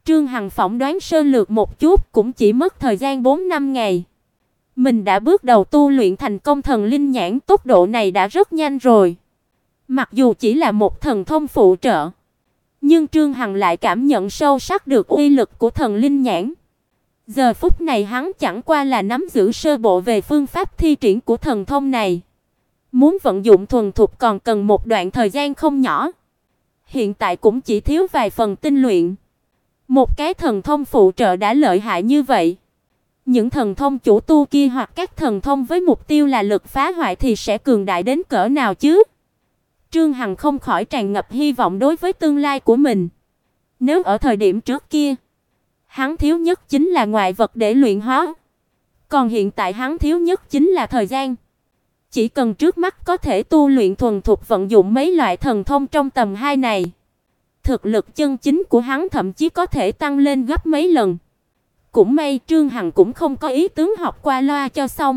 Trương Hằng phỏng đoán sơ lược một chút, cũng chỉ mất thời gian 4 năm ngày. Mình đã bước đầu tu luyện thành công thần linh nhãn, tốc độ này đã rất nhanh rồi. Mặc dù chỉ là một thần thông phụ trợ, nhưng Trương Hằng lại cảm nhận sâu sắc được uy lực của thần linh nhãn. Giờ phút này hắn chẳng qua là nắm giữ sơ bộ về phương pháp thi triển của thần thông này. Muốn vận dụng thuần thục còn cần một đoạn thời gian không nhỏ. Hiện tại cũng chỉ thiếu vài phần tinh luyện. Một cái thần thông phụ trợ đã lợi hại như vậy. Những thần thông chủ tu kia hoặc các thần thông với mục tiêu là lực phá hoại thì sẽ cường đại đến cỡ nào chứ? Trương Hằng không khỏi tràn ngập hy vọng đối với tương lai của mình. Nếu ở thời điểm trước kia, hắn thiếu nhất chính là ngoại vật để luyện hóa. Còn hiện tại hắn thiếu nhất chính là thời gian. Chỉ cần trước mắt có thể tu luyện thuần thục vận dụng mấy loại thần thông trong tầm 2 này, thực lực chân chính của hắn thậm chí có thể tăng lên gấp mấy lần. Cũng may Trương Hằng cũng không có ý tướng học qua loa cho xong.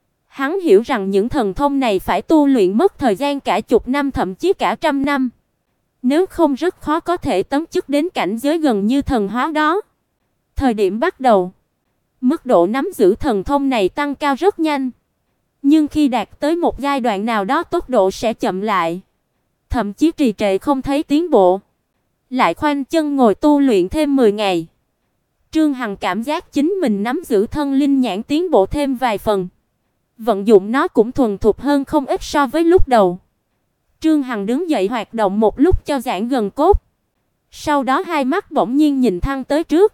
Hắn hiểu rằng những thần thông này phải tu luyện mất thời gian cả chục năm thậm chí cả trăm năm. Nếu không rất khó có thể tấn chức đến cảnh giới gần như thần hóa đó. Thời điểm bắt đầu, mức độ nắm giữ thần thông này tăng cao rất nhanh. Nhưng khi đạt tới một giai đoạn nào đó tốc độ sẽ chậm lại, thậm chí trì trệ không thấy tiến bộ. Lại khoanh chân ngồi tu luyện thêm 10 ngày. Trương Hằng cảm giác chính mình nắm giữ thân linh nhãn tiến bộ thêm vài phần. Vận dụng nó cũng thuần thục hơn không ít so với lúc đầu. Trương Hằng đứng dậy hoạt động một lúc cho giãn gần cốt. Sau đó hai mắt bỗng nhiên nhìn thẳng tới trước.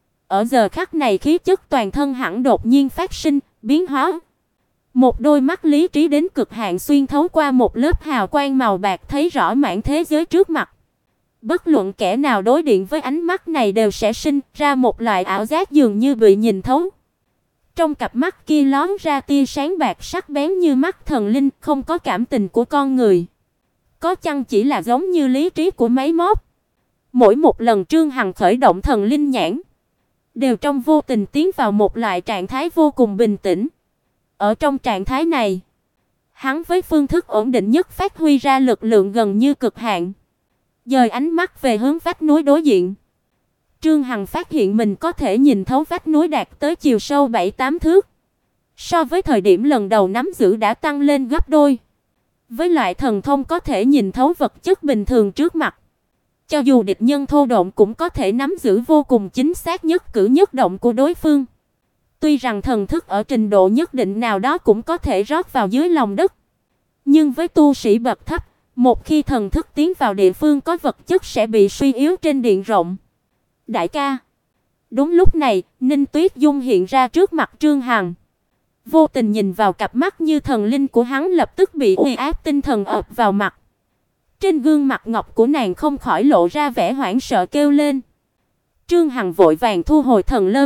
Ở giờ khắc này khí chất toàn thân hẳn đột nhiên phát sinh, biến hóa. Một đôi mắt lý trí đến cực hạn xuyên thấu qua một lớp hào quang màu bạc thấy rõ mảng thế giới trước mặt. Bất luận kẻ nào đối diện với ánh mắt này đều sẽ sinh ra một loại ảo giác dường như bị nhìn thấu. Trong cặp mắt kia lóe ra tia sáng bạc sắc bén như mắt thần linh, không có cảm tình của con người. Có chăng chỉ là giống như lý trí của máy móc. Mỗi một lần Trương Hằng khởi động thần linh nhãn, đều trong vô tình tiến vào một loại trạng thái vô cùng bình tĩnh. Ở trong trạng thái này, hắn với phương thức ổn định nhất phát huy ra lực lượng gần như cực hạn. Dời ánh mắt về hướng vách núi đối diện. Trương Hằng phát hiện mình có thể nhìn thấu vách núi đạt tới chiều sâu 7-8 thước. So với thời điểm lần đầu nắm giữ đã tăng lên gấp đôi. Với loại thần thông có thể nhìn thấu vật chất bình thường trước mặt, cho dù địch nhân thô độn cũng có thể nắm giữ vô cùng chính xác nhất cử nhất động của đối phương. Tuy rằng thần thức ở trình độ nhất định nào đó cũng có thể rót vào dưới lòng đất, nhưng với tu sĩ bậc thấp, một khi thần thức tiến vào địa phương có vật chất sẽ bị suy yếu trên diện rộng. Đại ca. Đúng lúc này, Ninh Tuyết Dung hiện ra trước mặt Trương Hằng. Vô tình nhìn vào cặp mắt như thần linh của hắn, lập tức bị uy áp tinh thần ập vào mặt. Trên gương mặt ngọc của nàng không khỏi lộ ra vẻ hoảng sợ kêu lên. Trương Hằng vội vàng thu hồi thần lân,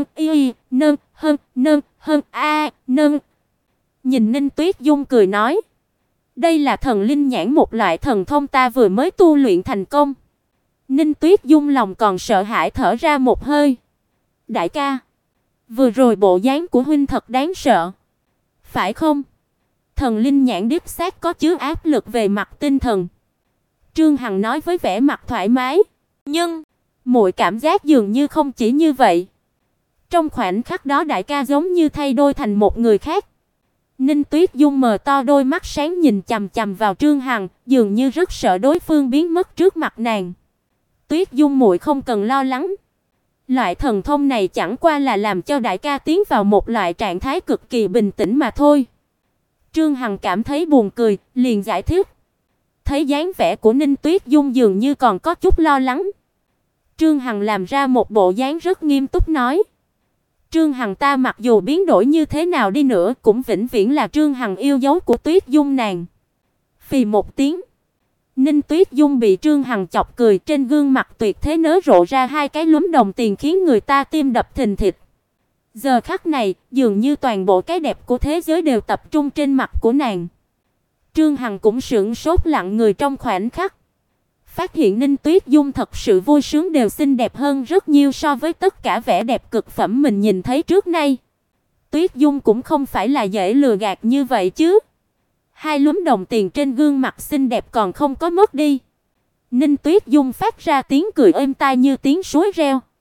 nâng. Nhìn Ninh Tuyết Dung cười nói: "Đây là thần linh nhãn, một loại thần thông ta vừa mới tu luyện thành công." Ninh Tuyết Dung lòng còn sợ hãi thở ra một hơi. "Đại ca, vừa rồi bộ dáng của huynh thật đáng sợ, phải không?" Thần linh nhãn đích xác có chứa áp lực về mặt tinh thần. Trương Hằng nói với vẻ mặt thoải mái, "Nhưng muội cảm giác dường như không chỉ như vậy." Trong khoảnh khắc đó đại ca giống như thay đổi thành một người khác. Ninh Tuyết Dung mở to đôi mắt sáng nhìn chằm chằm vào Trương Hằng, dường như rất sợ đối phương biến mất trước mặt nàng. "Tuyết Dung muội không cần lo lắng. Loại thần thông này chẳng qua là làm cho đại ca tiến vào một loại trạng thái cực kỳ bình tĩnh mà thôi." Trương Hằng cảm thấy buồn cười, liền giải thích. Thấy dáng vẻ của Ninh Tuyết Dung dường như còn có chút lo lắng, Trương Hằng làm ra một bộ dáng rất nghiêm túc nói: "Trương Hằng ta mặc dù biến đổi như thế nào đi nữa cũng vĩnh viễn là Trương Hằng yêu dấu của Tuyết Dung nàng." Phì một tiếng, Ninh Tuyết Dung bị Trương Hằng chọc cười, trên gương mặt tuyệt thế nở rộ ra hai cái lúm đồng tiền khiến người ta tim đập thình thịch. Giờ khắc này, dường như toàn bộ cái đẹp của thế giới đều tập trung trên mặt của nàng. Trương Hằng cũng sững sốt lặng người trong khoảnh khắc. Phát hiện Ninh Tuyết Dung thật sự vui sướng đều xinh đẹp hơn rất nhiều so với tất cả vẻ đẹp cực phẩm mình nhìn thấy trước nay. Tuyết Dung cũng không phải là dễ lừa gạt như vậy chứ. Hai lúm đồng tiền trên gương mặt xinh đẹp còn không có mất đi. Ninh Tuyết Dung phát ra tiếng cười êm tai như tiếng suối reo.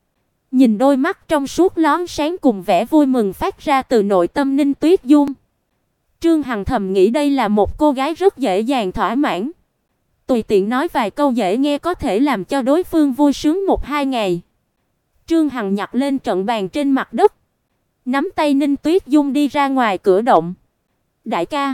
Nhìn đôi mắt trong suốt lóe sáng cùng vẻ vui mừng phát ra từ nội tâm Ninh Tuyết Dung, Trương Hằng thầm nghĩ đây là một cô gái rất dễ dàng thỏa mãn. Tùy tiện nói vài câu dễ nghe có thể làm cho đối phương vui sướng 1-2 ngày. Trương Hằng nhặt lên trận bàn trên mặt đất, nắm tay Ninh Tuyết Dung đi ra ngoài cửa động. "Đại ca,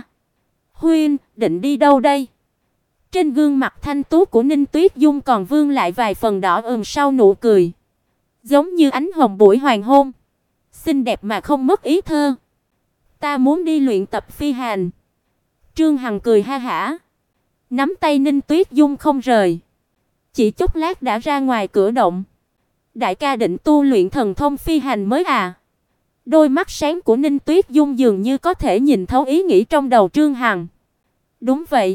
huynh định đi đâu đây?" Trên gương mặt thanh tú của Ninh Tuyết Dung còn vương lại vài phần đỏ ửng sau nụ cười, giống như ánh hồng buổi hoàng hôn, xinh đẹp mà không mất ý thơ. "Ta muốn đi luyện tập phi hành." Trương Hằng cười ha hả, nắm tay Ninh Tuyết Dung không rời. Chỉ chốc lát đã ra ngoài cửa động. "Đại ca định tu luyện thần thông phi hành mới à?" Đôi mắt sáng của Ninh Tuyết Dung dường như có thể nhìn thấu ý nghĩ trong đầu Trương Hằng. "Đúng vậy.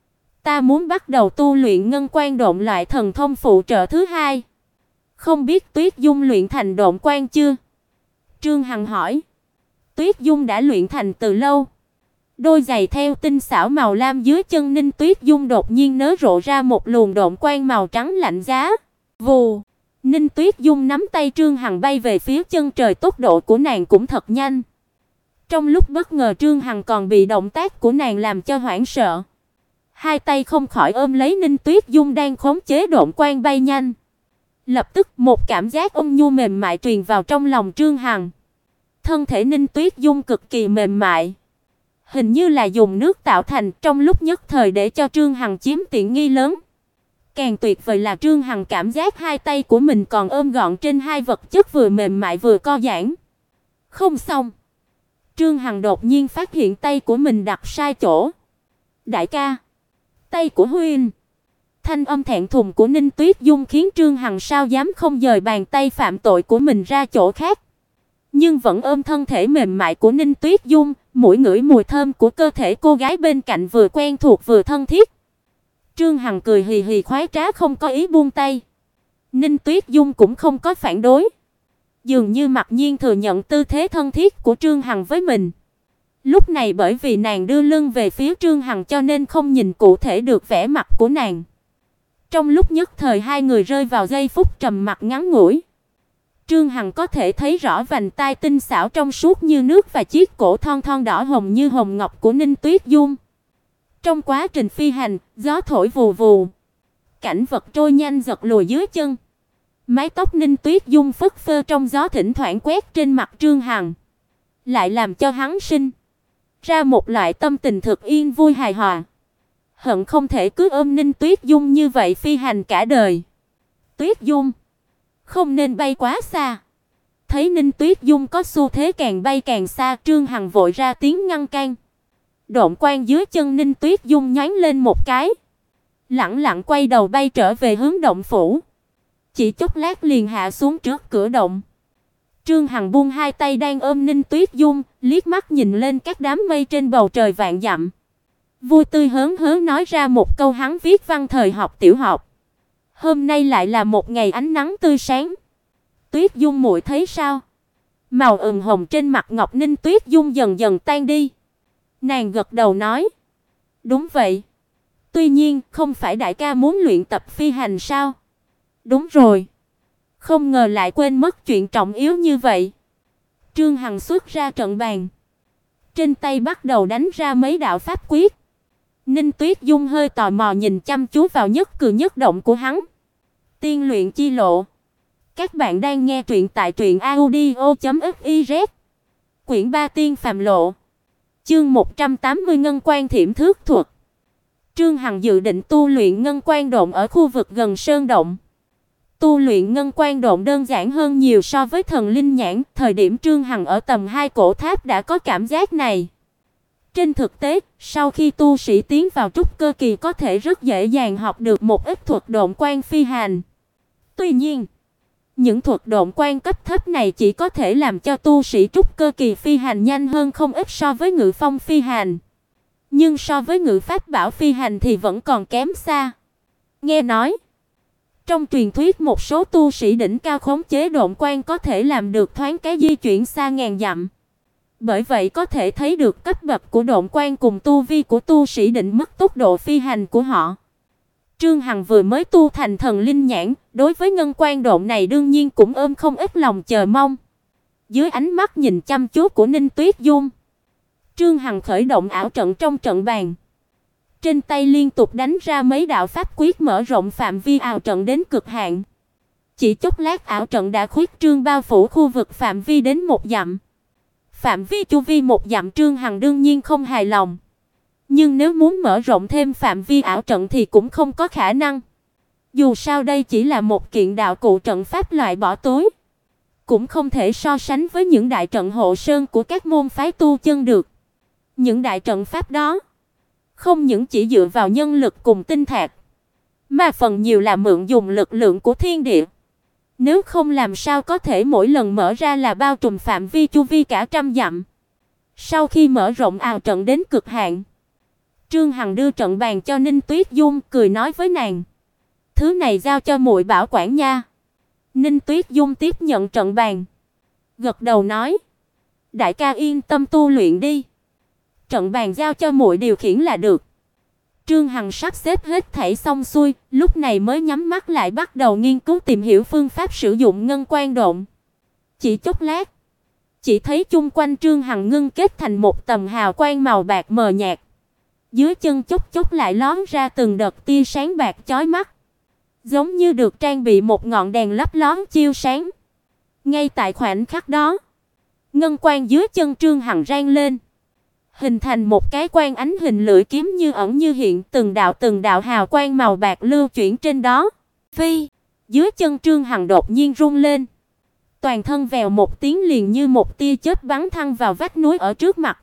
Ta muốn bắt đầu tu luyện ngân quan độn loại thần thông phụ trợ thứ hai. Không biết Tuyết Dung luyện thành độn quan chưa?" Trương Hằng hỏi. Tuyết Dung đã luyện thành từ lâu. Đôi giày theo tinh xảo màu lam dưới chân Ninh Tuyết Dung đột nhiên nở rộ ra một luồng độn quang màu trắng lạnh giá. Vù, Ninh Tuyết Dung nắm tay Trương Hằng bay về phía chân trời, tốc độ của nàng cũng thật nhanh. Trong lúc bất ngờ Trương Hằng còn bị động tác của nàng làm cho hoảng sợ. Hai tay không khỏi ôm lấy Ninh Tuyết Dung đang khống chế độn quang bay nhanh. Lập tức một cảm giác ôn nhu mềm mại truyền vào trong lòng Trương Hằng. Thân thể Ninh Tuyết Dung cực kỳ mềm mại, hình như là dùng nước tạo thành, trong lúc nhất thời để cho Trương Hằng chiếm tiện nghi lớn. Càng tuyệt vời là Trương Hằng cảm giác hai tay của mình còn ôm gọn trên hai vật chất vừa mềm mại vừa co giãn. Không xong, Trương Hằng đột nhiên phát hiện tay của mình đặt sai chỗ. "Đại ca, tay của huynh." Thanh âm thẹn thùng của Ninh Tuyết Dung khiến Trương Hằng sao dám không dời bàn tay phạm tội của mình ra chỗ khác, nhưng vẫn ôm thân thể mềm mại của Ninh Tuyết Dung, mũi ngửi mùi thơm của cơ thể cô gái bên cạnh vừa quen thuộc vừa thân thiết. Trương Hằng cười hì hì khoái trá không có ý buông tay. Ninh Tuyết Dung cũng không có phản đối, dường như mặc nhiên thừa nhận tư thế thân thiết của Trương Hằng với mình. Lúc này bởi vì nàng đưa lưng về phía Trương Hằng cho nên không nhìn cụ thể được vẻ mặt của nàng. Trong lúc nhất thời hai người rơi vào giây phút trầm mặc ngắn ngủi. Trương Hằng có thể thấy rõ vành tai tinh xảo trong suốt như nước và chiếc cổ thon thon đỏ hồng như hồng ngọc của Ninh Tuyết Dung. Trong quá trình phi hành, gió thổi vù vù, cảnh vật trôi nhanh giật lùi dưới chân. Mái tóc Ninh Tuyết Dung phất phơ trong gió thỉnh thoảng quét trên mặt Trương Hằng, lại làm cho hắn sinh ra một loại tâm tình thực yên vui hài hòa. Hận không thể cứ ôm Ninh Tuyết Dung như vậy phi hành cả đời. "Tuyết Dung, không nên bay quá xa." Thấy Ninh Tuyết Dung có xu thế càng bay càng xa, Trương Hằng vội ra tiếng ngăn cản. Độn quang dưới chân Ninh Tuyết Dung nhoáng lên một cái, lẳng lặng quay đầu bay trở về hướng động phủ. Chỉ chốc lát liền hạ xuống trước cửa động. Trương Hằng buông hai tay đang ôm Ninh Tuyết Dung, liếc mắt nhìn lên các đám mây trên bầu trời vạn dặm. Vui tươi hớn hớ nói ra một câu hắn viết văn thời học tiểu học. "Hôm nay lại là một ngày ánh nắng tươi sáng. Tuyết Dung muội thấy sao?" Màu ửng hồng trên mặt ngọc Ninh Tuyết Dung dần dần tan đi. Nàng gật đầu nói: "Đúng vậy. Tuy nhiên, không phải đại ca muốn luyện tập phi hành sao?" "Đúng rồi. Không ngờ lại quên mất chuyện trọng yếu như vậy." Trương Hằng xuất ra trận bàn, trên tay bắt đầu đánh ra mấy đạo pháp quyết. Ninh Tuyết Dung hơi tò mò nhìn chăm chú vào nhất cử nhất động của hắn. Tiên luyện chi lộ. Các bạn đang nghe truyện tại truyệnaudio.fiz. Quyển 3 Tiên phàm lộ. Chương 180 Ngân Quan Thiểm Thước thuật. Trương Hằng dự định tu luyện Ngân Quan Độn ở khu vực gần sơn động. Tu luyện Ngân Quan Độn đơn giản hơn nhiều so với Thần Linh Nhãn, thời điểm Trương Hằng ở tầm 2 cổ tháp đã có cảm giác này. Trên thực tế, sau khi tu sĩ tiến vào trúc cơ kỳ có thể rất dễ dàng học được một ít thuật độn quan phi hành. Tuy nhiên, những thuật độn quan cấp thấp này chỉ có thể làm cho tu sĩ trúc cơ kỳ phi hành nhanh hơn không ít so với ngự phong phi hành. Nhưng so với ngự pháp bảo phi hành thì vẫn còn kém xa. Nghe nói, trong truyền thuyết một số tu sĩ đỉnh cao khống chế độn quan có thể làm được thoáng cái di chuyển xa ngàn dặm. Bởi vậy có thể thấy được cấp bậc của độn quan cùng tu vi của tu sĩ định mức tốc độ phi hành của họ. Trương Hằng vừa mới tu thành thần linh nhãn, đối với ngân quan độn này đương nhiên cũng ôm không ít lòng chờ mong. Dưới ánh mắt nhìn chăm chú của Ninh Tuyết Dung, Trương Hằng khởi động ảo trận trong trận bàn. Trên tay liên tục đánh ra mấy đạo pháp quyết mở rộng phạm vi ảo trận đến cực hạn. Chỉ chốc lát ảo trận đã khuyết trương bao phủ khu vực phạm vi đến 1 dặm. Phạm vi chu vi 1 dặm Trương Hằng đương nhiên không hài lòng. Nhưng nếu muốn mở rộng thêm phạm vi ảo trận thì cũng không có khả năng. Dù sao đây chỉ là một kiện đạo cụ trận pháp loại bỏ túi, cũng không thể so sánh với những đại trận hộ sơn của các môn phái tu chân được. Những đại trận pháp đó không những chỉ dựa vào nhân lực cùng tinh thạch, mà phần nhiều là mượn dùng lực lượng của thiên địa. Nếu không làm sao có thể mỗi lần mở ra là bao trùm phạm vi chu vi cả trăm dặm. Sau khi mở rộng ảo trận đến cực hạn, Trương Hằng đưa trận bàn cho Ninh Tuyết Dung, cười nói với nàng: "Thứ này giao cho muội bảo quản nha." Ninh Tuyết Dung tiếp nhận trận bàn, gật đầu nói: "Đại ca yên tâm tu luyện đi. Trận bàn giao cho muội điều khiển là được." Trương Hằng sắp xếp hết thảy xong xuôi, lúc này mới nhắm mắt lại bắt đầu nghiên cứu tìm hiểu phương pháp sử dụng ngân quan độn. Chỉ chốc lát, chỉ thấy chung quanh Trương Hằng ngưng kết thành một tầng hào quang màu bạc mờ nhạt. Dưới chân chốc chốc lại lóe ra từng đợt tia sáng bạc chói mắt, giống như được trang bị một ngọn đèn lấp lóm chiếu sáng. Ngay tại khoảnh khắc đó, ngân quan dưới chân Trương Hằng rang lên, hình thành một cái quan ánh hình lưỡi kiếm như ẩn như hiện, từng đạo hào quang màu bạc lưu chuyển trên đó. Phi, dưới chân Trương Hằng đột nhiên rung lên, toàn thân vèo một tiếng liền như một tia chớp bắn thẳng vào vách núi ở trước mặt.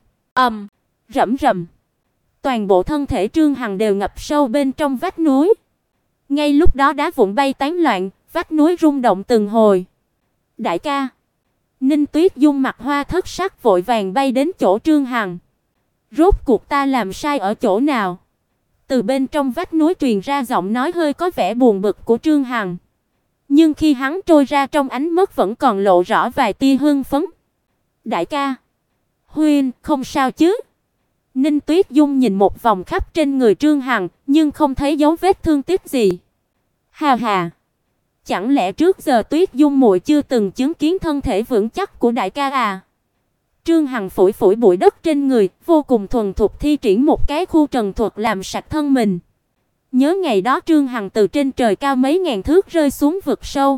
Rầm rầm. Toàn bộ thân thể Trương Hằng đều ngập sâu bên trong vách núi. Ngay lúc đó đá vụn bay tán loạn, vách núi rung động từng hồi. "Đại ca!" Ninh Tuyết Dung mặt hoa thất sắc vội vàng bay đến chỗ Trương Hằng. "Rốt cuộc ta làm sai ở chỗ nào?" Từ bên trong vách núi truyền ra giọng nói hơi có vẻ buồn bực của Trương Hằng. Nhưng khi hắn trôi ra trong ánh mắt vẫn còn lộ rõ vài tia hưng phấn. "Đại ca, huynh không sao chứ?" Ninh Tuyết Dung nhìn một vòng khắp trên người Trương Hằng, nhưng không thấy dấu vết thương tích gì. "Hà hà, chẳng lẽ trước giờ Tuyết Dung muội chưa từng chứng kiến thân thể vững chắc của đại ca à?" Trương Hằng phủi phủi bụi đất trên người, vô cùng thuần thục thi triển một cái khu trần thuật làm sạch thân mình. Nhớ ngày đó Trương Hằng từ trên trời cao mấy ngàn thước rơi xuống vực sâu,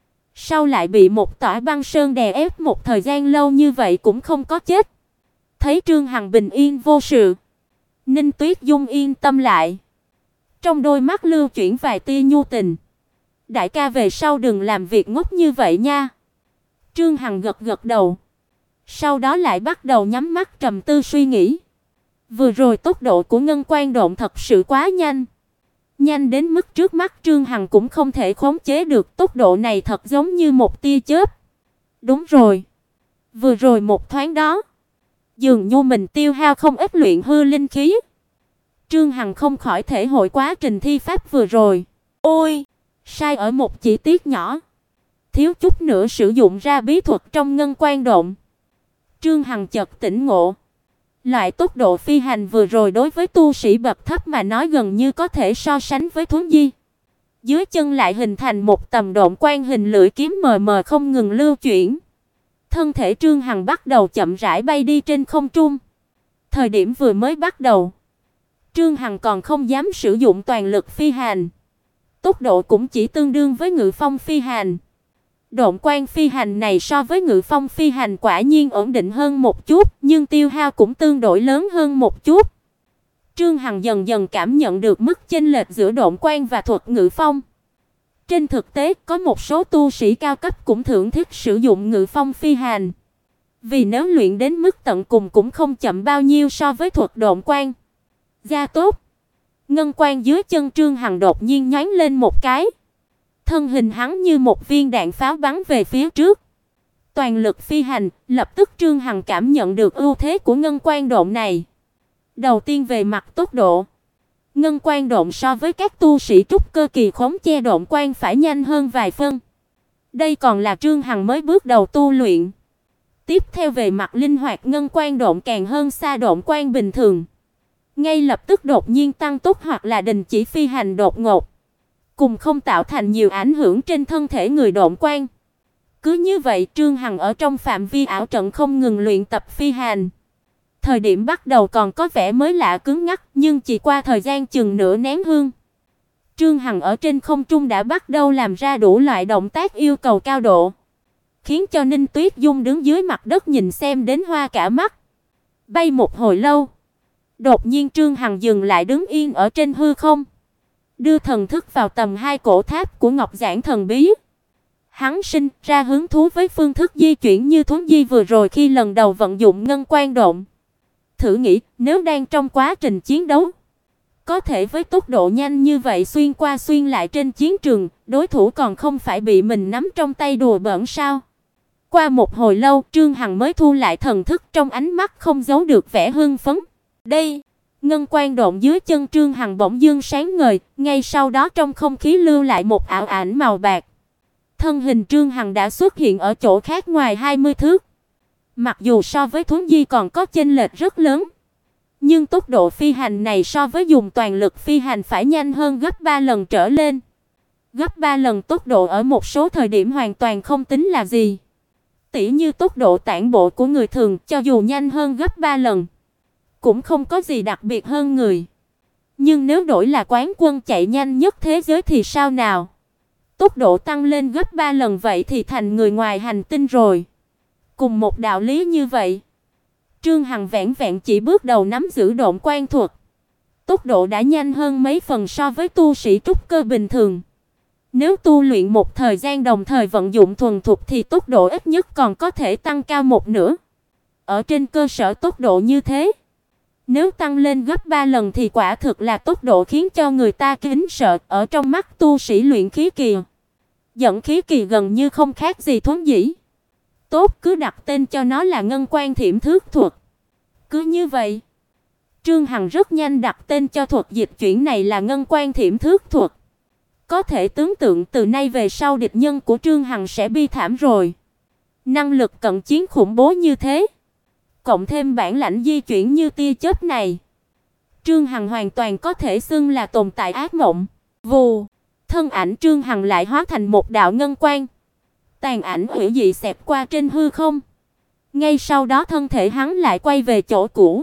sau lại bị một tỏa băng sơn đè ép một thời gian lâu như vậy cũng không có chết. Thấy Trương Hằng bình yên vô sự, Ninh Tuyết Dung yên tâm lại. Trong đôi mắt lưu chuyển vài tia nhu tình. "Đại ca về sau đừng làm việc ngốc như vậy nha." Trương Hằng gật gật đầu, sau đó lại bắt đầu nhắm mắt trầm tư suy nghĩ. Vừa rồi tốc độ của ngân quan độn thật sự quá nhanh. Nhanh đến mức trước mắt Trương Hằng cũng không thể khống chế được, tốc độ này thật giống như một tia chớp. Đúng rồi, vừa rồi một thoáng đó, dường như mình tiêu hao không ít luyện hư linh khí. Trương Hằng không khỏi thể hội quá trình thi pháp vừa rồi. Ôi, sai ở một chi tiết nhỏ, thiếu chút nữa sử dụng ra bí thuật trong ngân quan độn. Trương Hằng chợt tỉnh ngộ. Loại tốc độ phi hành vừa rồi đối với tu sĩ bậc thấp mà nói gần như có thể so sánh với thuấn di. Dưới chân lại hình thành một tầm độn quan hình lưỡi kiếm mờ mờ không ngừng lưu chuyển. Thân thể Trương Hằng bắt đầu chậm rãi bay đi trên không trung. Thời điểm vừa mới bắt đầu, Trương Hằng còn không dám sử dụng toàn lực phi hành. Tốc độ cũng chỉ tương đương với ngự phong phi hành. Độn quan phi hành này so với ngự phong phi hành quả nhiên ổn định hơn một chút, nhưng tiêu hao cũng tương đối lớn hơn một chút. Trương Hằng dần dần cảm nhận được mức chênh lệch giữa độn quan và thuật ngự phong. Trên thực tế, có một số tu sĩ cao cấp cũng thưởng thức sử dụng ngự phong phi hành. Vì nếu luyện đến mức tận cùng cũng không chậm bao nhiêu so với thuật độn quan. Gia tốt. Ngân quan dưới chân Trương Hằng đột nhiên nhoáng lên một cái. Thân hình hắn như một viên đạn pháo bắn về phía trước. Toàn lực phi hành, lập tức Trương Hằng cảm nhận được ưu thế của ngân quan độn này. Đầu tiên về mặt tốc độ, ngân quan độn so với các tu sĩ trúc cơ kỳ khống che độn quan phải nhanh hơn vài phân. Đây còn là Trương Hằng mới bước đầu tu luyện. Tiếp theo về mặt linh hoạt, ngân quan độn càng hơn xa độn quan bình thường. ngay lập tức đột nhiên tăng tốc hoặc là đình chỉ phi hành đột ngột, cùng không tạo thành nhiều ảnh hưởng trên thân thể người độn quang. Cứ như vậy, Trương Hằng ở trong phạm vi ảo trận không ngừng luyện tập phi hành. Thời điểm bắt đầu còn có vẻ mới lạ cứng ngắc, nhưng chỉ qua thời gian chừng nửa nén hương, Trương Hằng ở trên không trung đã bắt đầu làm ra đủ loại động tác yêu cầu cao độ, khiến cho Ninh Tuyết Dung đứng dưới mặt đất nhìn xem đến hoa cả mắt. Bay một hồi lâu, đột nhiên Trương Hằng dừng lại đứng yên ở trên hư không, đưa thần thức vào tầm 2 cổ tháp của Ngọc Giản thần bí. Hắn sinh ra hứng thú với phương thức di chuyển như thuấn di vừa rồi khi lần đầu vận dụng ngân quan độn. Thử nghĩ, nếu đang trong quá trình chiến đấu, có thể với tốc độ nhanh như vậy xuyên qua xuyên lại trên chiến trường, đối thủ còn không phải bị mình nắm trong tay đùa bỡn sao? Qua một hồi lâu, Trương Hằng mới thu lại thần thức, trong ánh mắt không giấu được vẻ hưng phấn. Đây, ngân quan độn dưới chân Trương Hằng bỗng dưng sáng ngời, ngay sau đó trong không khí lưu lại một ảo ảnh màu bạc. Thân hình Trương Hằng đã xuất hiện ở chỗ khác ngoài 20 thước. Mặc dù so với thuấn di còn có chênh lệch rất lớn, nhưng tốc độ phi hành này so với dùng toàn lực phi hành phải nhanh hơn gấp 3 lần trở lên. Gấp 3 lần tốc độ ở một số thời điểm hoàn toàn không tính là gì. Tỉ như tốc độ tản bộ của người thường, cho dù nhanh hơn gấp 3 lần, cũng không có gì đặc biệt hơn người. Nhưng nếu đổi là quán quân chạy nhanh nhất thế giới thì sao nào? Tốc độ tăng lên gấp 3 lần vậy thì thành người ngoài hành tinh rồi. Cùng một đạo lý như vậy, Trương Hằng vẹn vẹn chỉ bước đầu nắm giữ độn quan thuật, tốc độ đã nhanh hơn mấy phần so với tu sĩ trúc cơ bình thường. Nếu tu luyện một thời gian đồng thời vận dụng thuần thục thì tốc độ ít nhất còn có thể tăng cao một nửa. Ở trên cơ sở tốc độ như thế, nếu tăng lên gấp 3 lần thì quả thực là tốc độ khiến cho người ta kính sợ. Ở trong mắt tu sĩ luyện khí kỳ, dẫn khí kỳ gần như không khác gì thuấn dĩ. Tốt, cứ đặt tên cho nó là ngân quan thiểm thước thuật. Cứ như vậy, Trương Hằng rất nhanh đặt tên cho thuật dịch chuyển này là ngân quan thiểm thước thuật. Có thể tưởng tượng từ nay về sau địch nhân của Trương Hằng sẽ bi thảm rồi. Năng lực cận chiến khủng bố như thế, cộng thêm bản lãnh di chuyển như tia chớp này, Trương Hằng hoàn toàn có thể xưng là tồn tại ác mộng. Vù, thân ảnh Trương Hằng lại hóa thành một đạo ngân quang, tàn ảnh hủy dị xẹt qua trên hư không. Ngay sau đó thân thể hắn lại quay về chỗ cũ.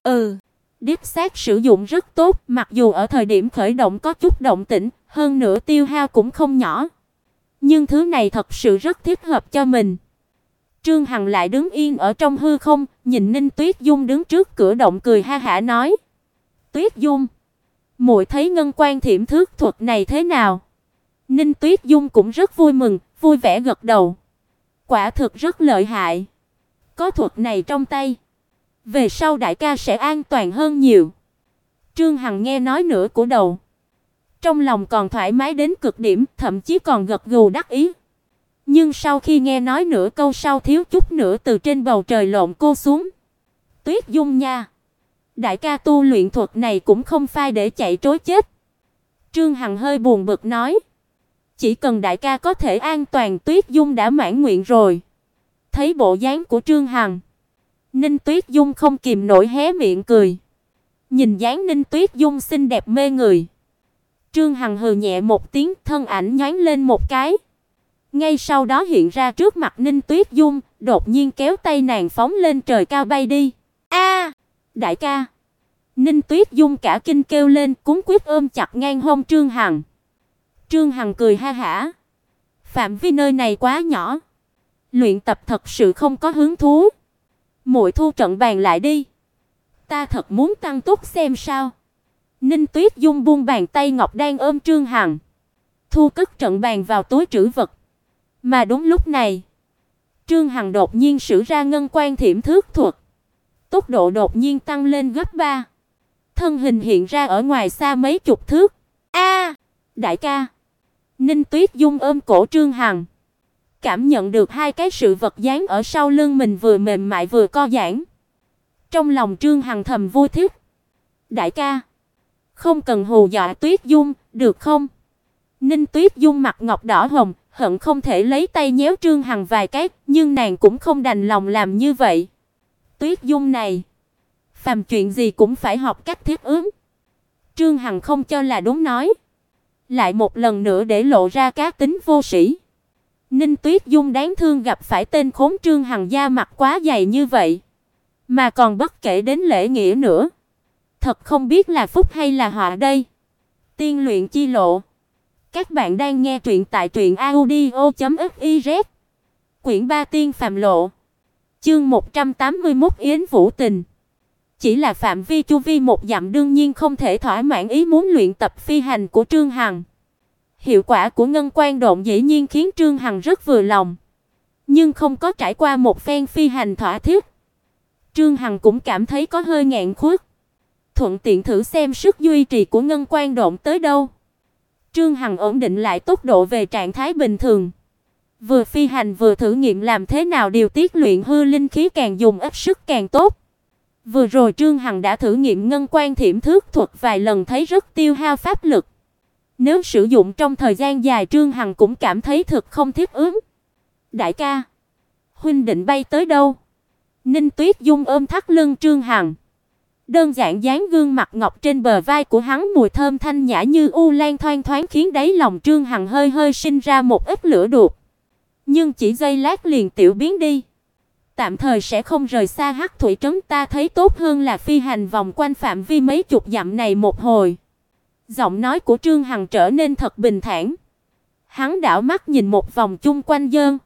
Đích xác sử dụng rất tốt, mặc dù ở thời điểm khởi động có chút động tĩnh, hơn nữa tiêu hao cũng không nhỏ. Nhưng thứ này thật sự rất thích hợp cho mình. Trương Hằng lại đứng yên ở trong hư không, nhìn Ninh Tuyết Dung đứng trước cửa động cười ha hả nói: "Tuyết Dung, muội thấy ngân quan thiểm thước thuật này thế nào?" Ninh Tuyết Dung cũng rất vui mừng, vui vẻ gật đầu. Quả thực rất lợi hại. Có thuật này trong tay, về sau đại ca sẽ an toàn hơn nhiều. Trương Hằng nghe nói nửa của đầu, trong lòng còn thoải mái đến cực điểm, thậm chí còn gật gù đắc ý. Nhưng sau khi nghe nói nửa câu sau thiếu chút nữa từ trên bầu trời lộn cô xuống. "Tuyết Dung nha, đại ca tu luyện thuật này cũng không phải để chạy trối chết." Trương Hằng hơi buồn bực nói: "Chỉ cần đại ca có thể an toàn, Tuyết Dung đã mãn nguyện rồi." Thấy bộ dáng của Trương Hằng, Ninh Tuyết Dung không kìm nổi hé miệng cười. Nhìn dáng Ninh Tuyết Dung xinh đẹp mê người, Trương Hằng hừ nhẹ một tiếng, thân ảnh nhoáng lên một cái. Ngay sau đó hiện ra trước mặt Ninh Tuyết Dung, đột nhiên kéo tay nàng phóng lên trời cao bay đi. "A, đại ca!" Ninh Tuyết Dung cả kinh kêu lên, cuống quýt ôm chặt ngang hông Trương Hằng. Trương Hằng cười ha hả: "Phạm vi nơi này quá nhỏ, luyện tập thật sự không có hứng thú. Muội thu trận bàn lại đi, ta thật muốn tăng tốc xem sao." Ninh Tuyết Dung buông bàn tay ngọc đang ôm Trương Hằng, thu cất trận bàn vào túi trữ vật. Mà đúng lúc này, Trương Hằng đột nhiên sử ra ngân quan thiểm thước thuật, tốc độ đột nhiên tăng lên gấp 3. Thân hình hiện ra ở ngoài xa mấy chục thước. "A, đại ca!" Ninh Tuyết Dung ôm cổ Trương Hằng, cảm nhận được hai cái sự vật dán ở sau lưng mình vừa mềm mại vừa co giãn. Trong lòng Trương Hằng thầm vui thích. "Đại ca, không cần hù dọa Tuyết Dung, được không?" Ninh Tuyết Dung mặt ngọc đỏ hồng, hận không thể lấy tay nhéo Trương Hằng vài cái, nhưng nàng cũng không đành lòng làm như vậy. "Tuyết Dung này, phàm chuyện gì cũng phải học cách thích ứng. Trương Hằng không cho là đúng nói, lại một lần nữa để lộ ra cá tính vô sĩ. Ninh Tuyết Dung đáng thương gặp phải tên khốn Trương Hằng da mặt quá dày như vậy, mà còn bất kể đến lễ nghĩa nữa. Thật không biết là phúc hay là họa đây. Tiên luyện chi lộ. Các bạn đang nghe truyện tại truyệnaudio.fiz. Quyển 3 Tiên phàm lộ. Chương 181 Yến Vũ Tình. Chỉ là phạm vi chu vi một dặm đương nhiên không thể thỏa mãn ý muốn luyện tập phi hành của Trương Hằng. Hiệu quả của ngân quan độn dĩ nhiên khiến Trương Hằng rất vừa lòng, nhưng không có trải qua một phen phi hành thỏa thích, Trương Hằng cũng cảm thấy có hơi nghẹn khuất. Thuận tiện thử xem sức duy trì của ngân quan độn tới đâu. Trương Hằng ổn định lại tốc độ về trạng thái bình thường, vừa phi hành vừa thử nghiệm làm thế nào điều tiết luyện hư linh khí càng dùng ít sức càng tốt. Vừa rồi Trương Hằng đã thử nghiệm ngân quan thiểm thước thuật vài lần thấy rất tiêu hao pháp lực. Nếu sử dụng trong thời gian dài Trương Hằng cũng cảm thấy thực không thích ứng. Đại ca, huynh định bay tới đâu? Ninh Tuyết Dung ôm thắt lưng Trương Hằng. Đơn giản dáng gương mặt ngọc trên bờ vai của hắn mùi thơm thanh nhã như u lan thoang thoáng khiến đáy lòng Trương Hằng hơi hơi sinh ra một ít lửa đột. Nhưng chỉ giây lát liền tiểu biến đi. Tạm thời sẽ không rời xa Hắc Thủy trấn, ta thấy tốt hơn là phi hành vòng quanh phạm vi mấy chục dặm này một hồi. Giọng nói của Trương Hằng trở nên thật bình thản. Hắn đảo mắt nhìn một vòng chung quanh dơn.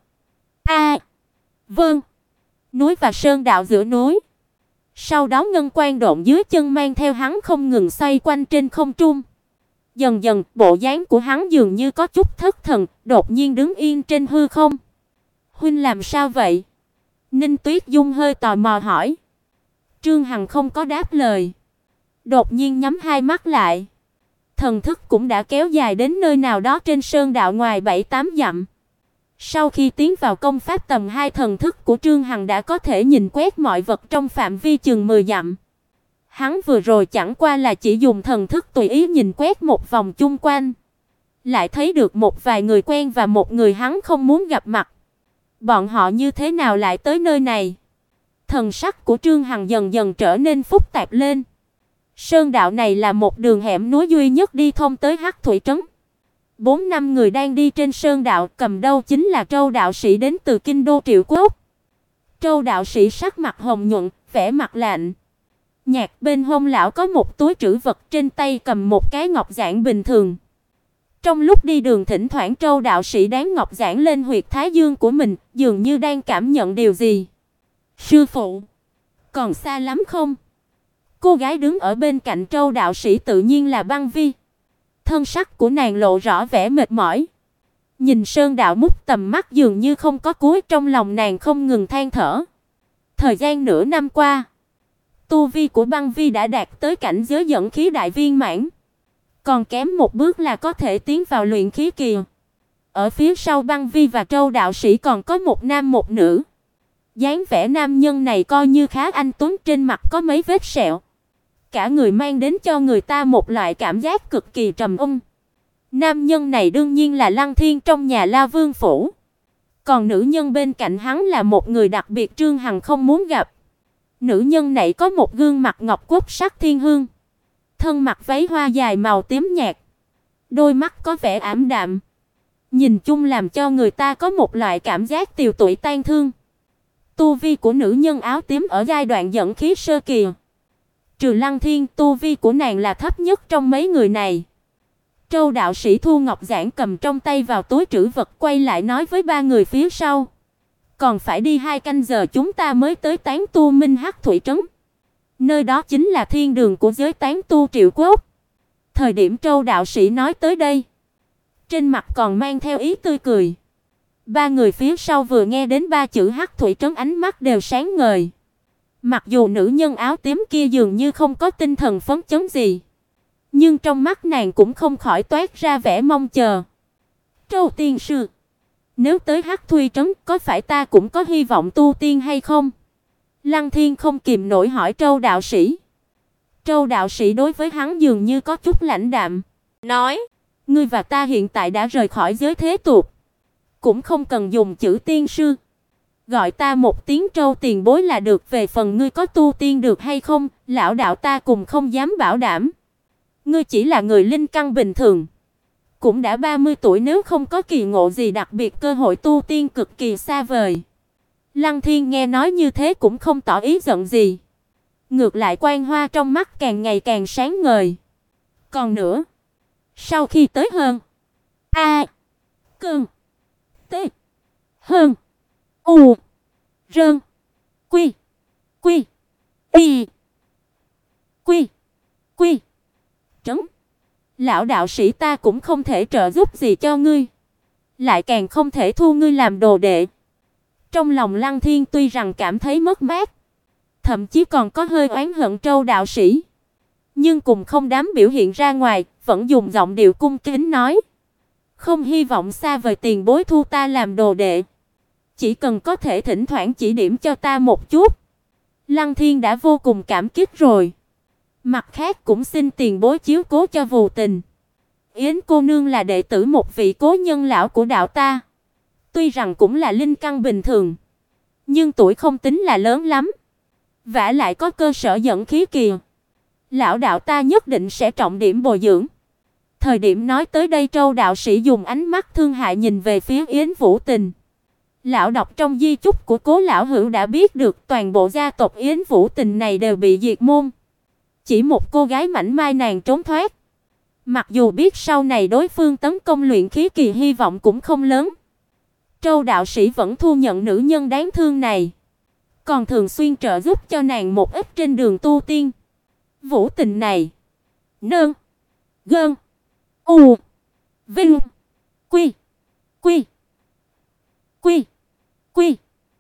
Vâng. Núi và sơn đạo giữa núi. Sau đó ngân quan độn dưới chân mang theo hắn không ngừng xoay quanh trên không trung. Dần dần, bộ dáng của hắn dường như có chút thất thần, đột nhiên đứng yên trên hư không. Huynh làm sao vậy? Ninh Tuyết Dung hơi tò mò hỏi. Trương Hằng không có đáp lời, đột nhiên nhắm hai mắt lại. Thần thức cũng đã kéo dài đến nơi nào đó trên sơn đạo ngoài 7-8 dặm. Sau khi tiến vào công pháp tầm 2, thần thức của Trương Hằng đã có thể nhìn quét mọi vật trong phạm vi chừng 10 dặm. Hắn vừa rồi chẳng qua là chỉ dùng thần thức tùy ý nhìn quét một vòng chung quanh, lại thấy được một vài người quen và một người hắn không muốn gặp mặt. Bọn họ như thế nào lại tới nơi này? Thần sắc của Trương Hằng dần dần trở nên phức tạp lên. Sơn đạo này là một đường hẻm núi duy nhất đi thông tới Hắc Thủy trấn. 4-5 người đang đi trên sơn đạo, cầm đầu chính là Trâu đạo sĩ đến từ kinh đô Triệu Quốc. Trâu đạo sĩ sắc mặt hồng nhuận, vẻ mặt lạnh nhạt, bên hông lão có một túi trữ vật, trên tay cầm một cái ngọc giản bình thường. Trong lúc đi đường thỉnh thoảng Trâu đạo sĩ dán ngọc giản lên huyệt thái dương của mình, dường như đang cảm nhận điều gì. Sư phụ, còn xa lắm không? Cô gái đứng ở bên cạnh Trâu đạo sĩ tự nhiên là Băng Vi. Thân sắc của nàng lộ rõ vẻ mệt mỏi. Nhìn sơn đạo mút tầm mắt dường như không có cuối, trong lòng nàng không ngừng than thở. Thời gian nửa năm qua, tu vi của Băng Vi đã đạt tới cảnh giới dẫn khí đại viên mãn. Còn kém một bước là có thể tiến vào luyện khí kỳ. Ở phía sau Băng Vi và Trâu đạo sĩ còn có một nam một nữ. Dáng vẻ nam nhân này coi như khá anh tuấn, trên mặt có mấy vết sẹo. Cả người mang đến cho người ta một loại cảm giác cực kỳ trầm ung. Nam nhân này đương nhiên là Lăng Thiên trong nhà La Vương phủ. Còn nữ nhân bên cạnh hắn là một người đặc biệt Trương Hằng không muốn gặp. Nữ nhân này có một gương mặt ngọc quốc sắc thiên hương, thân mặc váy hoa dài màu tím nhạt, đôi mắt có vẻ ảm đạm, nhìn chung làm cho người ta có một loại cảm giác tiều tụy tan thương. Tu vi của nữ nhân áo tím ở giai đoạn dẫn khí sơ kỳ. Trừ Lăng Thiên, tu vi của nàng là thấp nhất trong mấy người này. Trâu đạo sĩ thu ngọc giản cầm trong tay vào túi trữ vật, quay lại nói với ba người phía sau. Còn phải đi 2 canh giờ chúng ta mới tới tán tu Minh Hắc Thủy trấn. Nơi đó chính là thiên đường của giới tán tu Triệu Quốc. Thời điểm Trâu đạo sĩ nói tới đây, trên mặt còn mang theo ý tươi cười. Ba người phía sau vừa nghe đến 3 chữ Hắc Thủy trấn ánh mắt đều sáng ngời. Mặc dù nữ nhân áo tím kia dường như không có tinh thần phấn chấn gì, nhưng trong mắt nàng cũng không khỏi toát ra vẻ mong chờ. Trâu tiên sư, nếu tới Hắc Thủy trấn có phải ta cũng có hy vọng tu tiên hay không? Lăng Thiên không kìm nổi hỏi Trâu đạo sĩ. Trâu đạo sĩ đối với hắn dường như có chút lãnh đạm, nói: "Ngươi và ta hiện tại đã rời khỏi giới thế tục, cũng không cần dùng chữ tiên sư. Gọi ta một tiếng Trâu tiền bối là được, về phần ngươi có tu tiên được hay không, lão đạo ta cùng không dám bảo đảm. Ngươi chỉ là người linh căn bình thường, cũng đã 30 tuổi, nếu không có kỳ ngộ gì đặc biệt, cơ hội tu tiên cực kỳ xa vời. Lăng Thiên nghe nói như thế cũng không tỏ ý giận gì, ngược lại quang hoa trong mắt càng ngày càng sáng ngời. Còn nữa, sau khi tới hơn A Cơn T Hơn U Rơn Quy Quy Y Quy Quy Trấn, lão đạo sĩ ta cũng không thể trợ giúp gì cho ngươi, lại càng không thể thu ngươi làm đồ đệ. Trong lòng Lăng Thiên tuy rằng cảm thấy mất mát, thậm chí còn có hơi oán hận Trâu đạo sĩ, nhưng cùng không dám biểu hiện ra ngoài, vẫn dùng giọng điệu cung kính nói: "Không hy vọng xa vời tiền bối thu ta làm đồ đệ, chỉ cần có thể thỉnh thoảng chỉ điểm cho ta một chút, Lăng Thiên đã vô cùng cảm kích rồi. Mặt khác cũng xin tiền bối chiếu cố cho Vù Tình. Yến cô nương là đệ tử một vị cố nhân lão của đạo ta, tuy rằng cũng là linh căn bình thường, nhưng tuổi không tính là lớn lắm, vả lại có cơ sở dẫn khí kìa. Lão đạo ta nhất định sẽ trọng điểm bồi dưỡng." Thời điểm nói tới đây, Trâu đạo sĩ dùng ánh mắt thương hại nhìn về phía Yến Vũ Tình. Lão đọc trong di chúc của Cố lão hữu đã biết được toàn bộ gia tộc Yến Vũ Tình này đều bị diệt môn, chỉ một cô gái mảnh mai nàng trốn thoát. Mặc dù biết sau này đối phương tấn công luyện khí kỳ hy vọng cũng không lớn, Trâu đạo sĩ vẫn thu nhận nữ nhân đáng thương này, còn thường xuyên trợ giúp cho nàng một ít trên đường tu tiên. Vũ Tình này, Nơn Gơn U Vinh Quy Quy Quy Quy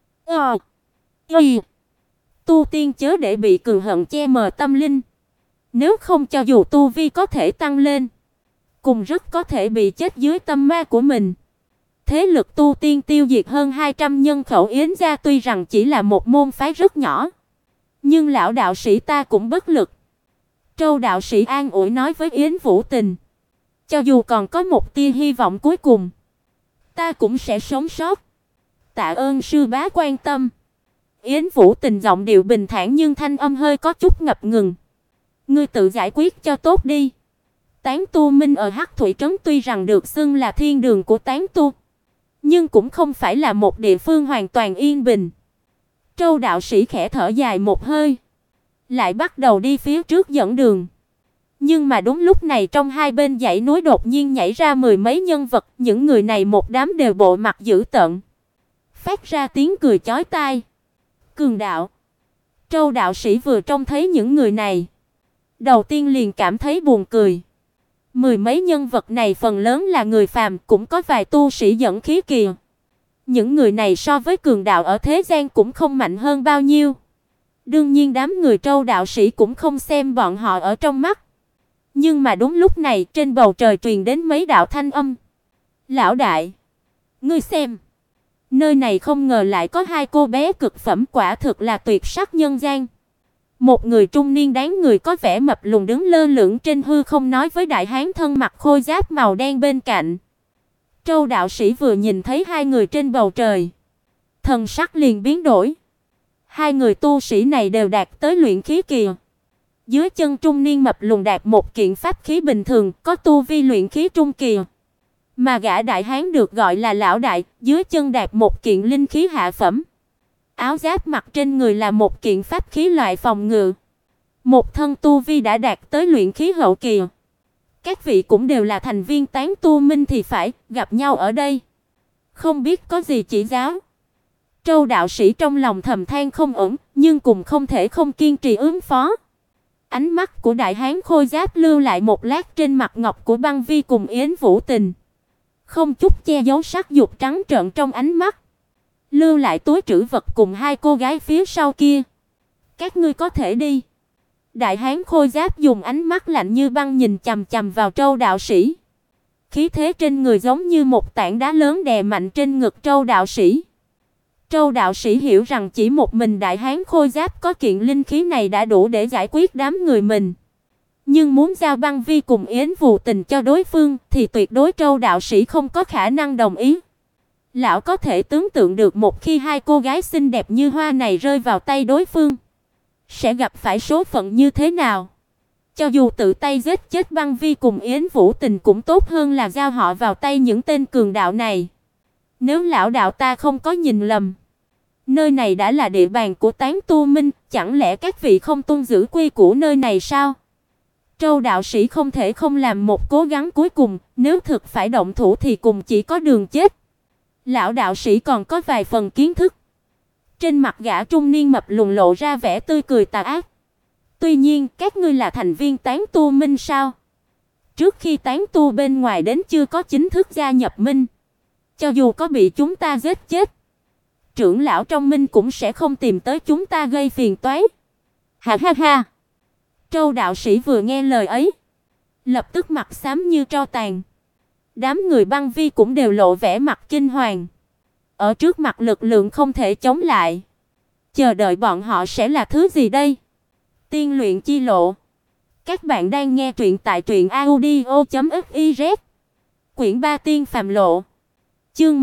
Y, tu tiên chớ để bị cường hận che mờ tâm linh, nếu không cho dù tu vi có thể tăng lên, cùng rất có thể bị chết dưới tâm ma của mình. Thế lực tu tiên tiêu diệt hơn 200 nhân khẩu Yến gia tuy rằng chỉ là một môn phái rất nhỏ, nhưng lão đạo sĩ ta cũng bất lực. Trâu đạo sĩ an ủi nói với Yến Vũ Tình: "Cho dù còn có một tia hy vọng cuối cùng, ta cũng sẽ sống sót. Tạ ơn sư bá quan tâm." Yến Vũ Tình giọng điệu bình thản nhưng thanh âm hơi có chút ngập ngừng. "Ngươi tự giải quyết cho tốt đi." Tán tu minh ở Hắc Thủy trấn tuy rằng được xưng là thiên đường của tán tu, nhưng cũng không phải là một địa phương hoàn toàn yên bình. Trâu đạo sĩ khẽ thở dài một hơi, lại bắt đầu đi phía trước dẫn đường. Nhưng mà đúng lúc này, trong hai bên dãy núi đột nhiên nhảy ra mười mấy nhân vật, những người này một đám đều bộ mặt dữ tợn, phát ra tiếng cười chói tai. Cường đạo. Trâu đạo sĩ vừa trông thấy những người này, đầu tiên liền cảm thấy buồn cười. Mười mấy nhân vật này phần lớn là người phàm, cũng có vài tu sĩ dẫn khí kìa. Những người này so với cường đạo ở thế gian cũng không mạnh hơn bao nhiêu. Đương nhiên đám người Trâu đạo sĩ cũng không xem bọn họ ở trong mắt. Nhưng mà đúng lúc này, trên bầu trời truyền đến mấy đạo thanh âm. "Lão đại, ngươi xem, nơi này không ngờ lại có hai cô bé cực phẩm, quả thực là tuyệt sắc nhân gian." Một người trung niên dáng người có vẻ mập lùn đứng lơ lửng trên hư không nói với đại hán thân mặc khôi giáp màu đen bên cạnh. Trâu đạo sĩ vừa nhìn thấy hai người trên bầu trời, thần sắc liền biến đổi. Hai người tu sĩ này đều đạt tới luyện khí kỳ. Dưới chân trung niên mập lùn đạt một kiện pháp khí bình thường, có tu vi luyện khí trung kỳ. Mà gã đại hán được gọi là lão đại, dưới chân đạt một kiện linh khí hạ phẩm. Áo giáp mặc trên người là một kiện pháp khí loại phòng ngự. Một thân tu vi đã đạt tới luyện khí hậu kỳ. Các vị cũng đều là thành viên tán tu minh thì phải, gặp nhau ở đây, không biết có gì chỉ giáo. Trâu đạo sĩ trong lòng thầm than không ổn, nhưng cũng không thể không kiên trì ứng phó. Ánh mắt của đại hán khôi giáp lưu lại một lát trên mặt ngọc của Băng Vi cùng Yến Vũ Tình, không chút che giấu sắc dục trắng trợn trong ánh mắt. Lưu lại túi trữ vật cùng hai cô gái phía sau kia. "Các ngươi có thể đi." Đại hán khôi giáp dùng ánh mắt lạnh như băng nhìn chằm chằm vào Trâu đạo sĩ. Khí thế trên người giống như một tảng đá lớn đè mạnh trên ngực Trâu đạo sĩ. Trâu đạo sĩ hiểu rằng chỉ một mình đại hán khôi giáp có kiện linh khí này đã đủ để giải quyết đám người mình. Nhưng muốn giao Băng Vi cùng Yến Vũ Tình cho đối phương thì tuyệt đối Trâu đạo sĩ không có khả năng đồng ý. Lão có thể tưởng tượng được một khi hai cô gái xinh đẹp như hoa này rơi vào tay đối phương, sẽ gặp phải số phận như thế nào. Cho dù tự tay giết chết Băng Vi cùng Yến Vũ Tình cũng tốt hơn là giao họ vào tay những tên cường đạo này. Nếu lão đạo ta không có nhìn lầm, nơi này đã là địa bàn của Tán Tu Minh, chẳng lẽ các vị không tuân giữ quy củ nơi này sao? Trâu đạo sĩ không thể không làm một cố gắng cuối cùng, nếu thực phải động thủ thì cùng chỉ có đường chết. Lão đạo sĩ còn có vài phần kiến thức. Trên mặt gã trung niên mập lùn lộ ra vẻ tươi cười tà ác. Tuy nhiên, các ngươi là thành viên Tán Tu Minh sao? Trước khi Tán Tu bên ngoài đến chưa có chính thức gia nhập Minh. Cho dù có bị chúng ta giết chết, trưởng lão trong Minh cũng sẽ không tìm tới chúng ta gây phiền toái. Ha ha ha. Trâu đạo sĩ vừa nghe lời ấy, lập tức mặt xám như tro tàn. Đám người Băng Vi cũng đều lộ vẻ mặt kinh hoàng. Ở trước mặt lực lượng không thể chống lại, chờ đợi bọn họ sẽ là thứ gì đây? Tiên luyện chi lộ. Các bạn đang nghe truyện tại truyệnaudio.fiz. Quyển 3 Tiên phàm lộ. Chương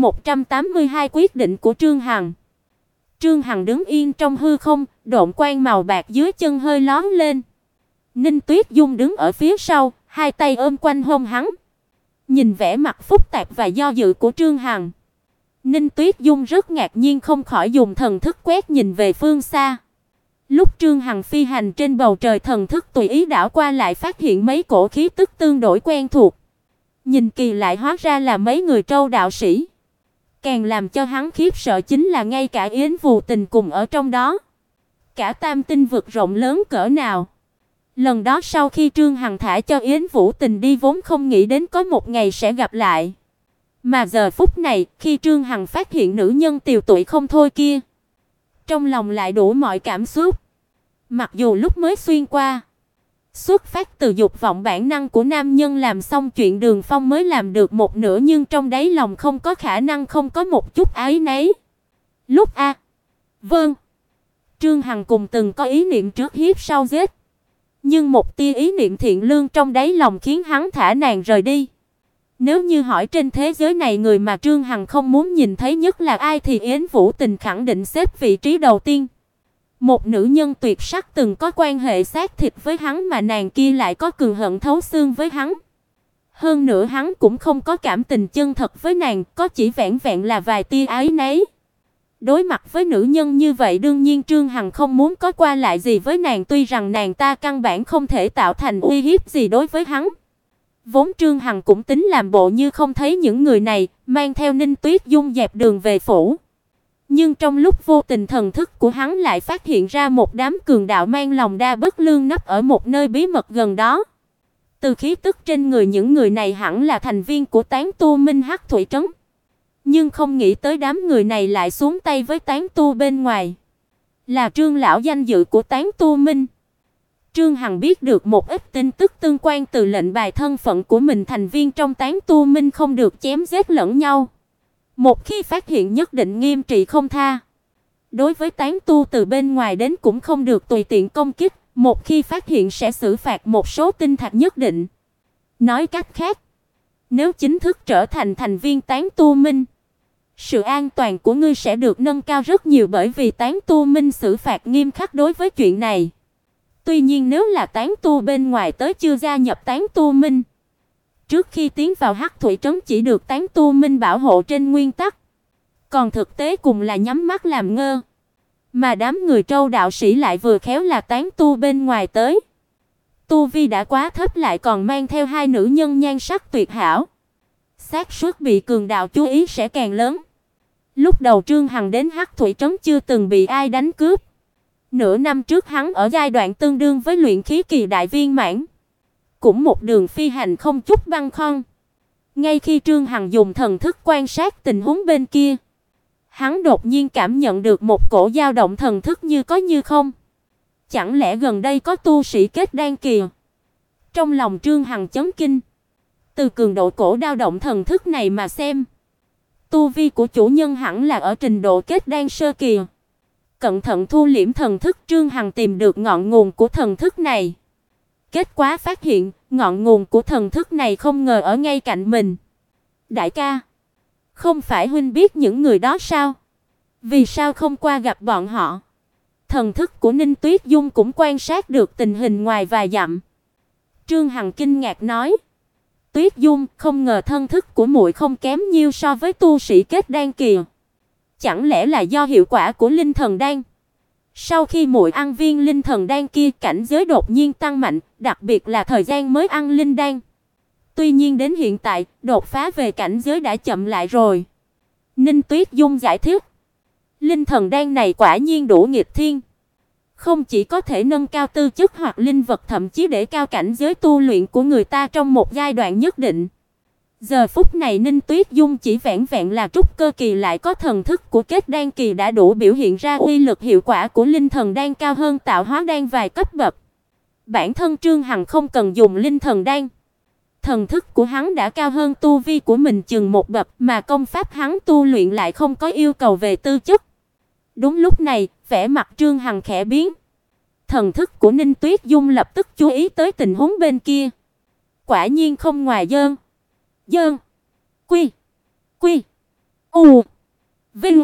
182 quyết định của Trương Hằng. Trương Hằng đứng yên trong hư không, độn quang màu bạc dưới chân hơi lóe lên. Ninh Tuyết Dung đứng ở phía sau, hai tay ôm quanh hông hắn. Nhìn vẻ mặt phức tạp và do dự của Trương Hằng, Ninh Tuyết Dung rất ngạc nhiên, không khỏi dùng thần thức quét nhìn về phương xa. Lúc Trương Hằng phi hành trên bầu trời, thần thức tùy ý đảo qua lại phát hiện mấy cổ khí tức tương đối quen thuộc. Nhìn kỳ lại hóa ra là mấy người Trâu đạo sĩ. Càng làm cho hắn khiếp sợ chính là ngay cả Yến Vũ Tình cùng ở trong đó. Cả Tam Tinh vực rộng lớn cỡ nào. Lần đó sau khi Trương Hằng thả cho Yến Vũ Tình đi vốn không nghĩ đến có một ngày sẽ gặp lại. Mà giờ phút này, khi Trương Hằng phát hiện nữ nhân tiều tụy không thôi kia, trong lòng lại đủ mọi cảm xúc. Mặc dù lúc mới xuyên qua, xuất phát từ dục vọng bản năng của nam nhân làm xong chuyện Đường Phong mới làm được một nửa, nhưng trong đáy lòng không có khả năng không có một chút áy náy. Lúc vâng, Trương Hằng cùng từng có ý niệm trước hiếp sau giết, nhưng một tia ý niệm thiện lương trong đáy lòng khiến hắn thả nàng rời đi. Nếu như hỏi trên thế giới này người mà Trương Hằng không muốn nhìn thấy nhất là ai thì Yến Vũ Tình khẳng định xếp vị trí đầu tiên. Một nữ nhân tuyệt sắc từng có quan hệ xác thịt với hắn mà nàng kia lại có cừu hận thấu xương với hắn. Hơn nữa hắn cũng không có cảm tình chân thật với nàng, có chỉ vẹn vẹn là vài tia áy náy. Đối mặt với nữ nhân như vậy, đương nhiên Trương Hằng không muốn có qua lại gì với nàng, tuy rằng nàng ta căn bản không thể tạo thành uy hiếp gì đối với hắn. Vốn Trương Hằng cũng tính làm bộ như không thấy những người này, mang theo Ninh Tuyết Dung dẹp đường về phủ. Nhưng trong lúc vô tình thần thức của hắn lại phát hiện ra một đám cường đạo mang lòng đa bất lương nấp ở một nơi bí mật gần đó. Từ khí tức trên người những người này hẳn là thành viên của Tán Tu Minh Hắc Thủy Trấn. Nhưng không nghĩ tới đám người này lại xuống tay với Tán Tu bên ngoài. Là Trương lão danh dự của Tán Tu Minh. Trương Hằng biết được một ít tin tức tương quan từ lệnh bài thân phận của mình, thành viên trong Tán Tu Minh không được chém giết lẫn nhau. Một khi phát hiện nhất định nghiêm trị không tha. Đối với tán tu từ bên ngoài đến cũng không được tùy tiện công kích, một khi phát hiện sẽ xử phạt một số tinh thạch nhất định. Nói cách khác, nếu chính thức trở thành thành viên Tán Tu Minh, sự an toàn của ngươi sẽ được nâng cao rất nhiều, bởi vì Tán Tu Minh xử phạt nghiêm khắc đối với chuyện này. Tuy nhiên nếu là tán tu bên ngoài tới chưa gia nhập Tán Tu Minh, trước khi tiến vào Hắc Thủy Trấn chỉ được Tán Tu Minh bảo hộ trên nguyên tắc, còn thực tế cùng là nhắm mắt làm ngơ. Mà đám người Trâu đạo sĩ lại vừa khéo là tán tu bên ngoài tới. Tu vi đã quá thấp lại còn mang theo hai nữ nhân nhan sắc tuyệt hảo, xác suất bị cường đạo chú ý sẽ càng lớn. Lúc đầu Trương Hằng đến Hắc Thủy Trấn chưa từng bị ai đánh cướp. Nửa năm trước hắn ở giai đoạn tương đương với luyện khí kỳ đại viên mãn, cũng một đường phi hành không chút băn khoăn. Ngay khi Trương Hằng dùng thần thức quan sát tình huống bên kia, hắn đột nhiên cảm nhận được một cổ dao động thần thức như có như không. Chẳng lẽ gần đây có tu sĩ kết đan kỳ? Trong lòng Trương Hằng chấn kinh. Từ cường độ cổ dao động thần thức này mà xem, tu vi của chủ nhân hẳn là ở trình độ kết đan sơ kỳ. Cẩn thận thu liễm thần thức, Trương Hằng tìm được ngọn nguồn của thần thức này. Kết quả phát hiện, ngọn nguồn của thần thức này không ngờ ở ngay cạnh mình. Đại ca, Không phải huynh biết những người đó sao? Vì sao không qua gặp bọn họ? Thần thức của Ninh Tuyết Dung cũng quan sát được tình hình ngoài vài dặm. Trương Hằng kinh ngạc nói: "Tuyết Dung, không ngờ thân thức của muội không kém nhiêu so với tu sĩ kết đan kỳ. Chẳng lẽ là do hiệu quả của linh thần đan? Sau khi muội ăn viên linh thần đan kia, cảnh giới đột nhiên tăng mạnh, đặc biệt là thời gian mới ăn linh đan. Tuy nhiên đến hiện tại, đột phá về cảnh giới đã chậm lại rồi." Ninh Tuyết Dung giải thích: "Linh thần đan này quả nhiên đủ nghịch thiên, không chỉ có thể nâng cao tư chất hoặc linh vật, thậm chí để cao cảnh giới tu luyện của người ta trong một giai đoạn nhất định." Giờ phút này Ninh Tuyết Dung chỉ vẻn vẹn là trúc cơ kỳ lại có thần thức của kết đan kỳ đã đủ biểu hiện ra uy lực hiệu quả của linh thần đan cao hơn tạo hóa đan vài cấp bậc. Bản thân Trương Hằng không cần dùng linh thần đan, thần thức của hắn đã cao hơn tu vi của mình chừng một bậc, mà công pháp hắn tu luyện lại không có yêu cầu về tư chất. Đúng lúc này, vẻ mặt Trương Hằng khẽ biến. Thần thức của Ninh Tuyết Dung lập tức chú ý tới tình huống bên kia. Quả nhiên không ngoài dơn, quy, vinh,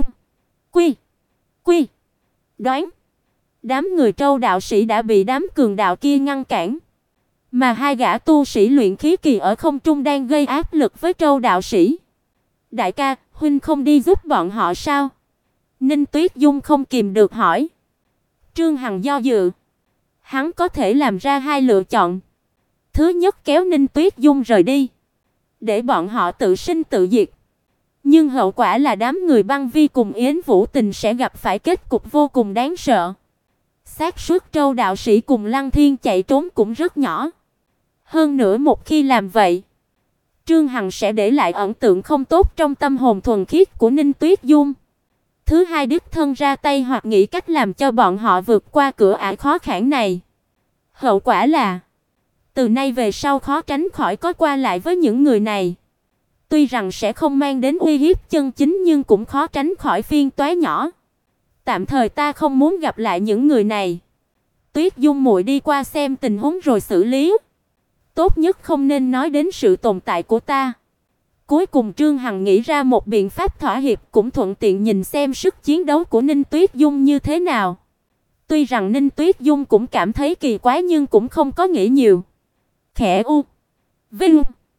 quy. Đoán, đám người Trâu đạo sĩ đã bị đám cường đạo kia ngăn cản, mà hai gã tu sĩ luyện khí kỳ ở không trung đang gây áp lực với Trâu đạo sĩ. "Đại ca, huynh không đi giúp bọn họ sao?" Ninh Tuyết Dung không kìm được hỏi. Trương Hằng do dự. Hắn có thể làm ra hai lựa chọn. Thứ nhất, kéo Ninh Tuyết Dung rời đi, để bọn họ tự sinh tự diệt. Nhưng hậu quả là đám người Băng Vi cùng Yến Vũ Tình sẽ gặp phải kết cục vô cùng đáng sợ. Xác suất Trâu đạo sĩ cùng Lăng Thiên chạy trốn cũng rất nhỏ. Hơn nữa một khi làm vậy, Trương Hằng sẽ để lại ấn tượng không tốt trong tâm hồn thuần khiết của Ninh Tuyết Dung. Thứ hai, đích thân ra tay hoặc nghĩ cách làm cho bọn họ vượt qua cửa ải khó khăn này. Hậu quả là từ nay về sau khó tránh khỏi có qua lại với những người này. Tuy rằng sẽ không mang đến uy hiếp chân chính, nhưng cũng khó tránh khỏi phiền toái nhỏ. Tạm thời ta không muốn gặp lại những người này. Tuyết Dung muội đi qua xem tình huống rồi xử lý. Tốt nhất không nên nói đến sự tồn tại của ta. Cuối cùng Trương Hằng nghĩ ra một biện pháp thỏa hiệp, cũng thuận tiện nhìn xem sức chiến đấu của Ninh Tuyết Dung như thế nào. Tuy rằng Ninh Tuyết Dung cũng cảm thấy kỳ quái nhưng cũng không có nghĩ nhiều. Khẽ vinh,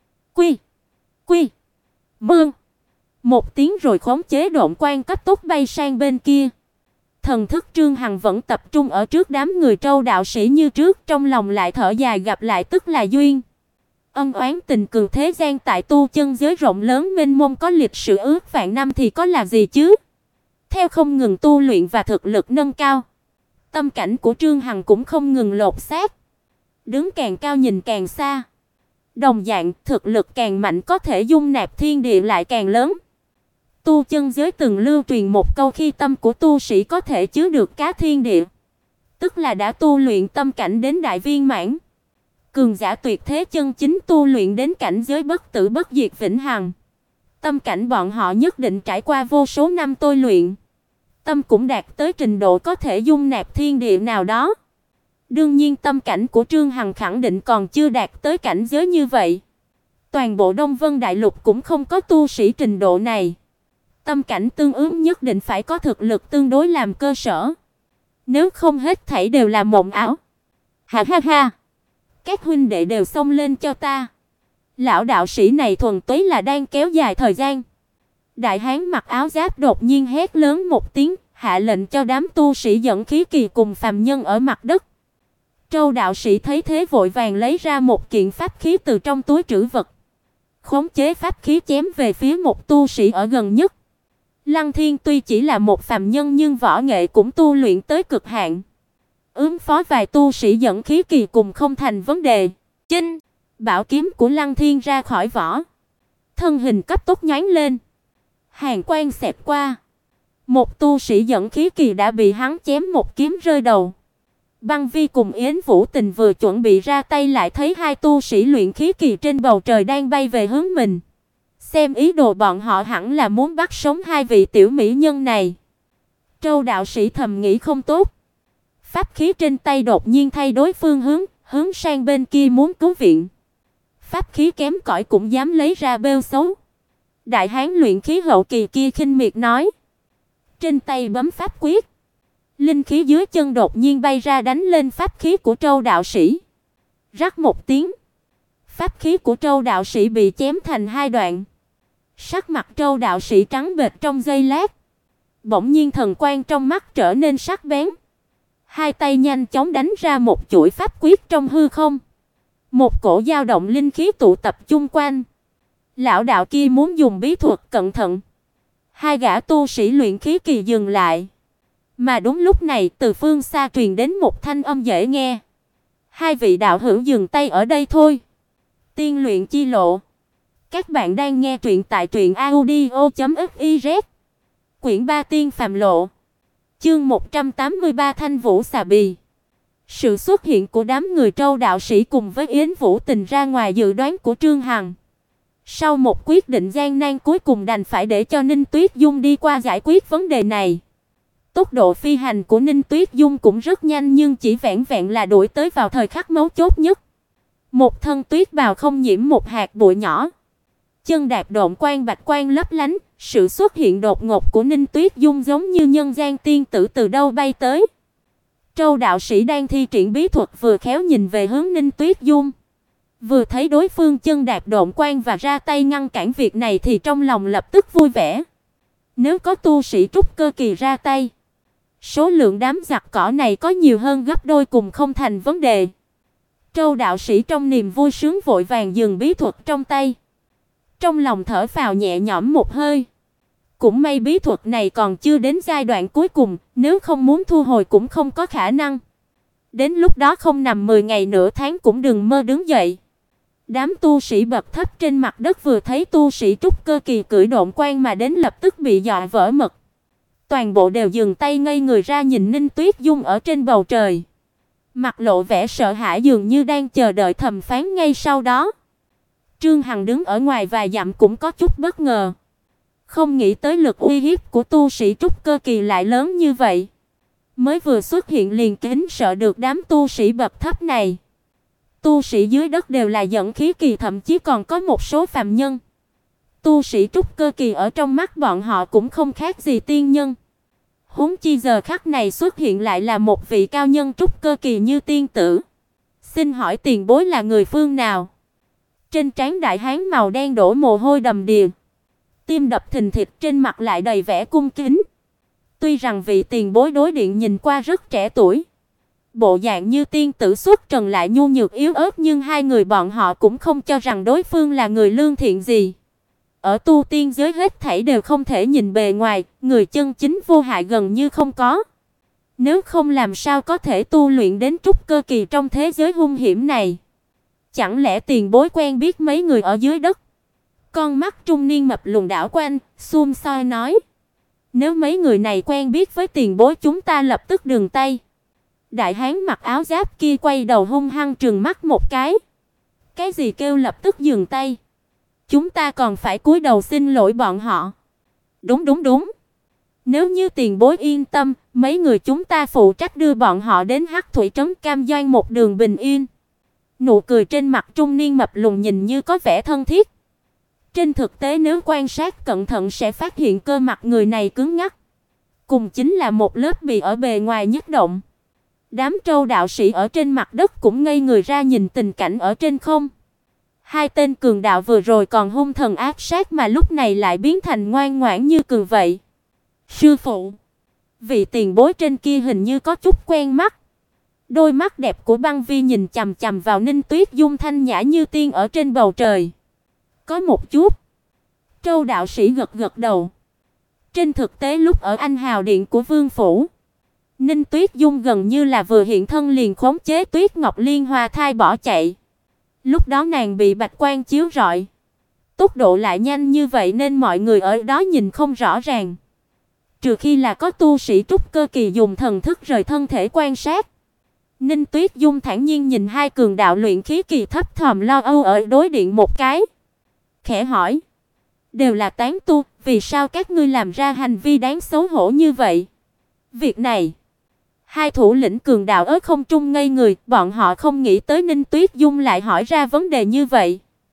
quy, mương. Một tiếng rồi khống chế độn quang cấp tốc bay sang bên kia. Thần thức Trương Hằng vẫn tập trung ở trước đám người Trâu đạo sĩ như trước, trong lòng lại thở dài, gặp lại tức là duyên. Ân oán tình cừu thế gian tại tu chân giới rộng lớn mênh mông, có lịch sử ước vạn năm thì có là gì chứ? Theo không ngừng tu luyện và thực lực nâng cao, tâm cảnh của Trương Hằng cũng không ngừng lột xác. Đứng càng cao nhìn càng xa. Đồng dạng, thực lực càng mạnh có thể dung nạp thiên địa lại càng lớn. Tu chân giới từng lưu truyền một câu, khi tâm của tu sĩ có thể chứa được cả thiên địa, tức là đã tu luyện tâm cảnh đến đại viên mãn. Cường giả tuyệt thế chân chính tu luyện đến cảnh giới bất tử bất diệt vĩnh hằng. Tâm cảnh bọn họ nhất định trải qua vô số năm tôi luyện. Tâm cũng đạt tới trình độ có thể dung nạp thiên địa nào đó. Đương nhiên tâm cảnh của Trương Hằng khẳng định còn chưa đạt tới cảnh giới như vậy. Toàn bộ Đông Vân Đại Lục cũng không có tu sĩ trình độ này. Tâm cảnh tương ứng nhất định phải có thực lực tương đối làm cơ sở. Nếu không hết thảy đều là mộng ảo. Ha ha ha. Các huynh đệ đều xông lên cho ta. Lão đạo sĩ này thuần túy là đang kéo dài thời gian. Đại hán mặc áo giáp đột nhiên hét lớn một tiếng, hạ lệnh cho đám tu sĩ dẫn khí kỳ cùng phàm nhân ở mặt đất. Trâu đạo sĩ thấy thế vội vàng lấy ra một kiện pháp khí từ trong túi trữ vật, khống chế pháp khí chém về phía một tu sĩ ở gần nhất. Lăng Thiên tuy chỉ là một phàm nhân nhưng võ nghệ cũng tu luyện tới cực hạn. Ứng phó vài tu sĩ dẫn khí kỳ cùng không thành vấn đề. Chinh, bảo kiếm của Lăng Thiên ra khỏi vỏ, thân hình cấp tốc nhoáng lên, hàn quang xẹt qua. Một tu sĩ dẫn khí kỳ đã bị hắn chém một kiếm rơi đầu. Băng Vi cùng Yến Vũ Tình vừa chuẩn bị ra tay lại thấy hai tu sĩ luyện khí kỳ trên bầu trời đang bay về hướng mình. Xem ý đồ bọn họ hẳn là muốn bắt sống hai vị tiểu mỹ nhân này. Trâu đạo sĩ thầm nghĩ không tốt. Pháp khí trên tay đột nhiên thay đổi phương hướng, hướng sang bên kia muốn cứu viện. Pháp khí kém cỏi cũng dám lấy ra bêu xấu. Đại hán luyện khí hậu kỳ kia khinh miệt nói. Trên tay bấm pháp quyết, linh khí dưới chân đột nhiên bay ra đánh lên pháp khí của Trâu đạo sĩ. Rắc một tiếng, pháp khí của Trâu đạo sĩ bị chém thành hai đoạn. Sắc mặt Trâu đạo sĩ trắng bệch trong giây lát, bỗng nhiên thần quang trong mắt trở nên sắc bén. Hai tay nhanh chóng đánh ra một chuỗi pháp quyết trong hư không. Một cổ dao động linh khí tụ tập chung quanh. Lão đạo kia muốn dùng bí thuật cẩn thận. Hai gã tu sĩ luyện khí kỳ dừng lại. Mà đúng lúc này, từ phương xa truyền đến một thanh âm dễ nghe. Hai vị đạo hữu dừng tay ở đây thôi. Tiên luyện chi lộ. Các bạn đang nghe truyện tại truyệnaudio.fiz. Quyển 3 Tiên phàm lộ. Chương 183 Thanh Vũ xà bì. Sự xuất hiện của đám người Trâu đạo sĩ cùng với Yến Vũ Tình ra ngoài dự đoán của Trương Hằng. Sau một quyết định gian nan cuối cùng đành phải để cho Ninh Tuyết Dung đi qua giải quyết vấn đề này. Tốc độ phi hành của Ninh Tuyết Dung cũng rất nhanh nhưng chỉ vẹn vẹn là đuổi tới vào thời khắc mấu chốt nhất. Một thân tuyết bào không nhiễm một hạt bụi nhỏ. Chân đạp độn quang bạch quang lấp lánh, sự xuất hiện đột ngột của Ninh Tuyết Dung giống như nhân gian tiên tử từ đâu bay tới. Trâu đạo sĩ đang thi triển bí thuật vừa khéo nhìn về hướng Ninh Tuyết Dung. Vừa thấy đối phương chân đạp độn quang và ra tay ngăn cản việc này thì trong lòng lập tức vui vẻ. Nếu có tu sĩ trúc cơ kỳ ra tay, số lượng đám giặc cỏ này có nhiều hơn gấp đôi cùng không thành vấn đề. Trâu đạo sĩ trong niềm vui sướng vội vàng dừng bí thuật trong tay. Trong lòng thở phào nhẹ nhõm một hơi. Cũng may bí thuật này còn chưa đến giai đoạn cuối cùng, nếu không muốn thu hồi cũng không có khả năng. Đến lúc đó không nằm 10 ngày nửa tháng cũng đừng mơ đứng dậy. Đám tu sĩ bậc thấp trên mặt đất vừa thấy tu sĩ trúc cơ kỳ cưỡi độn quang mà đến lập tức bị dọa vỡ mật. Toàn bộ đều dừng tay ngây người ra nhìn Ninh Tuyết Dung ở trên bầu trời. Mặt lộ vẻ sợ hãi dường như đang chờ đợi thẩm phán ngay sau đó. Trương Hằng đứng ở ngoài vài dặm cũng có chút bất ngờ. Không nghĩ tới lực uy hiếp của tu sĩ trúc cơ kỳ lại lớn như vậy. Mới vừa xuất hiện liền kính sợ được đám tu sĩ bậc thấp này. Tu sĩ dưới đất đều là dẫn khí kỳ, thậm chí còn có một số phàm nhân. Tu sĩ trúc cơ kỳ ở trong mắt bọn họ cũng không khác gì tiên nhân. Huống chi giờ khắc này xuất hiện lại là một vị cao nhân trúc cơ kỳ như tiên tử. Xin hỏi tiền bối là người phương nào? Trên trán đại hán màu đen đổ mồ hôi đầm đìa. Tim đập thình thịch, trên mặt lại đầy vẻ cung kính. Tuy rằng vị tiền bối đối diện nhìn qua rất trẻ tuổi, bộ dạng như tiên tử xuất trần lại nhu nhược yếu ớt, nhưng hai người bọn họ cũng không cho rằng đối phương là người lương thiện gì. Ở tu tiên giới hết thảy đều không thể nhìn bề ngoài, người chân chính vô hại gần như không có. Nếu không làm sao có thể tu luyện đến trúc cơ kỳ trong thế giới hung hiểm này? Chẳng lẽ tiền bối quen biết mấy người ở dưới đất? Con mắt trung niên mập lùn đảo quanh, xum soi nói: "Nếu mấy người này quen biết với tiền bối chúng ta lập tức dừng tay." Đại hán mặc áo giáp kia quay đầu hung hăng trừng mắt một cái. "Cái gì kêu lập tức dừng tay? Chúng ta còn phải cúi đầu xin lỗi bọn họ." Đúng. Nếu như tiền bối yên tâm, mấy người chúng ta phụ trách đưa bọn họ đến Hắc Thủy trấn cam đoan một đường bình yên. Nụ cười trên mặt trung niên mập lùn nhìn như có vẻ thân thiết. Trên thực tế nếu quan sát cẩn thận sẽ phát hiện cơ mặt người này cứng ngắc, cùng chính là một lớp bì ở bề ngoài nhất động. Đám Trâu đạo sĩ ở trên mặt đất cũng ngây người ra nhìn tình cảnh ở trên không. Hai tên cường đạo vừa rồi còn hung thần ác sát mà lúc này lại biến thành ngoan ngoãn như cừu vậy. Sư phụ, vị tiền bối trên kia hình như có chút quen mắt. Đôi mắt đẹp của Băng Vi nhìn chằm chằm vào Ninh Tuyết Dung thanh nhã như tiên ở trên bầu trời. Có một chút. Trâu đạo sĩ gật gật đầu. Trên thực tế lúc ở Anh Hào Điện của Vương phủ, Ninh Tuyết Dung gần như là vừa hiện thân liền khống chế Tuyết Ngọc Liên Hoa thai bỏ chạy. Lúc đó nàng bị bạch quang chiếu rọi, tốc độ lại nhanh như vậy nên mọi người ở đó nhìn không rõ ràng. Trừ khi là có tu sĩ trúc cơ kỳ dùng thần thức rời thân thể quan sát. Ninh Tuyết Dung thản nhiên nhìn hai cường đạo luyện khí kỳ thấp thỏm lo âu ở đối diện một cái, khẽ hỏi: "Đều là tán tu, vì sao các ngươi làm ra hành vi đáng xấu hổ như vậy?" Việc này, hai thủ lĩnh cường đạo ở không trung ngây người, bọn họ không nghĩ tới Ninh Tuyết Dung lại hỏi ra vấn đề như vậy.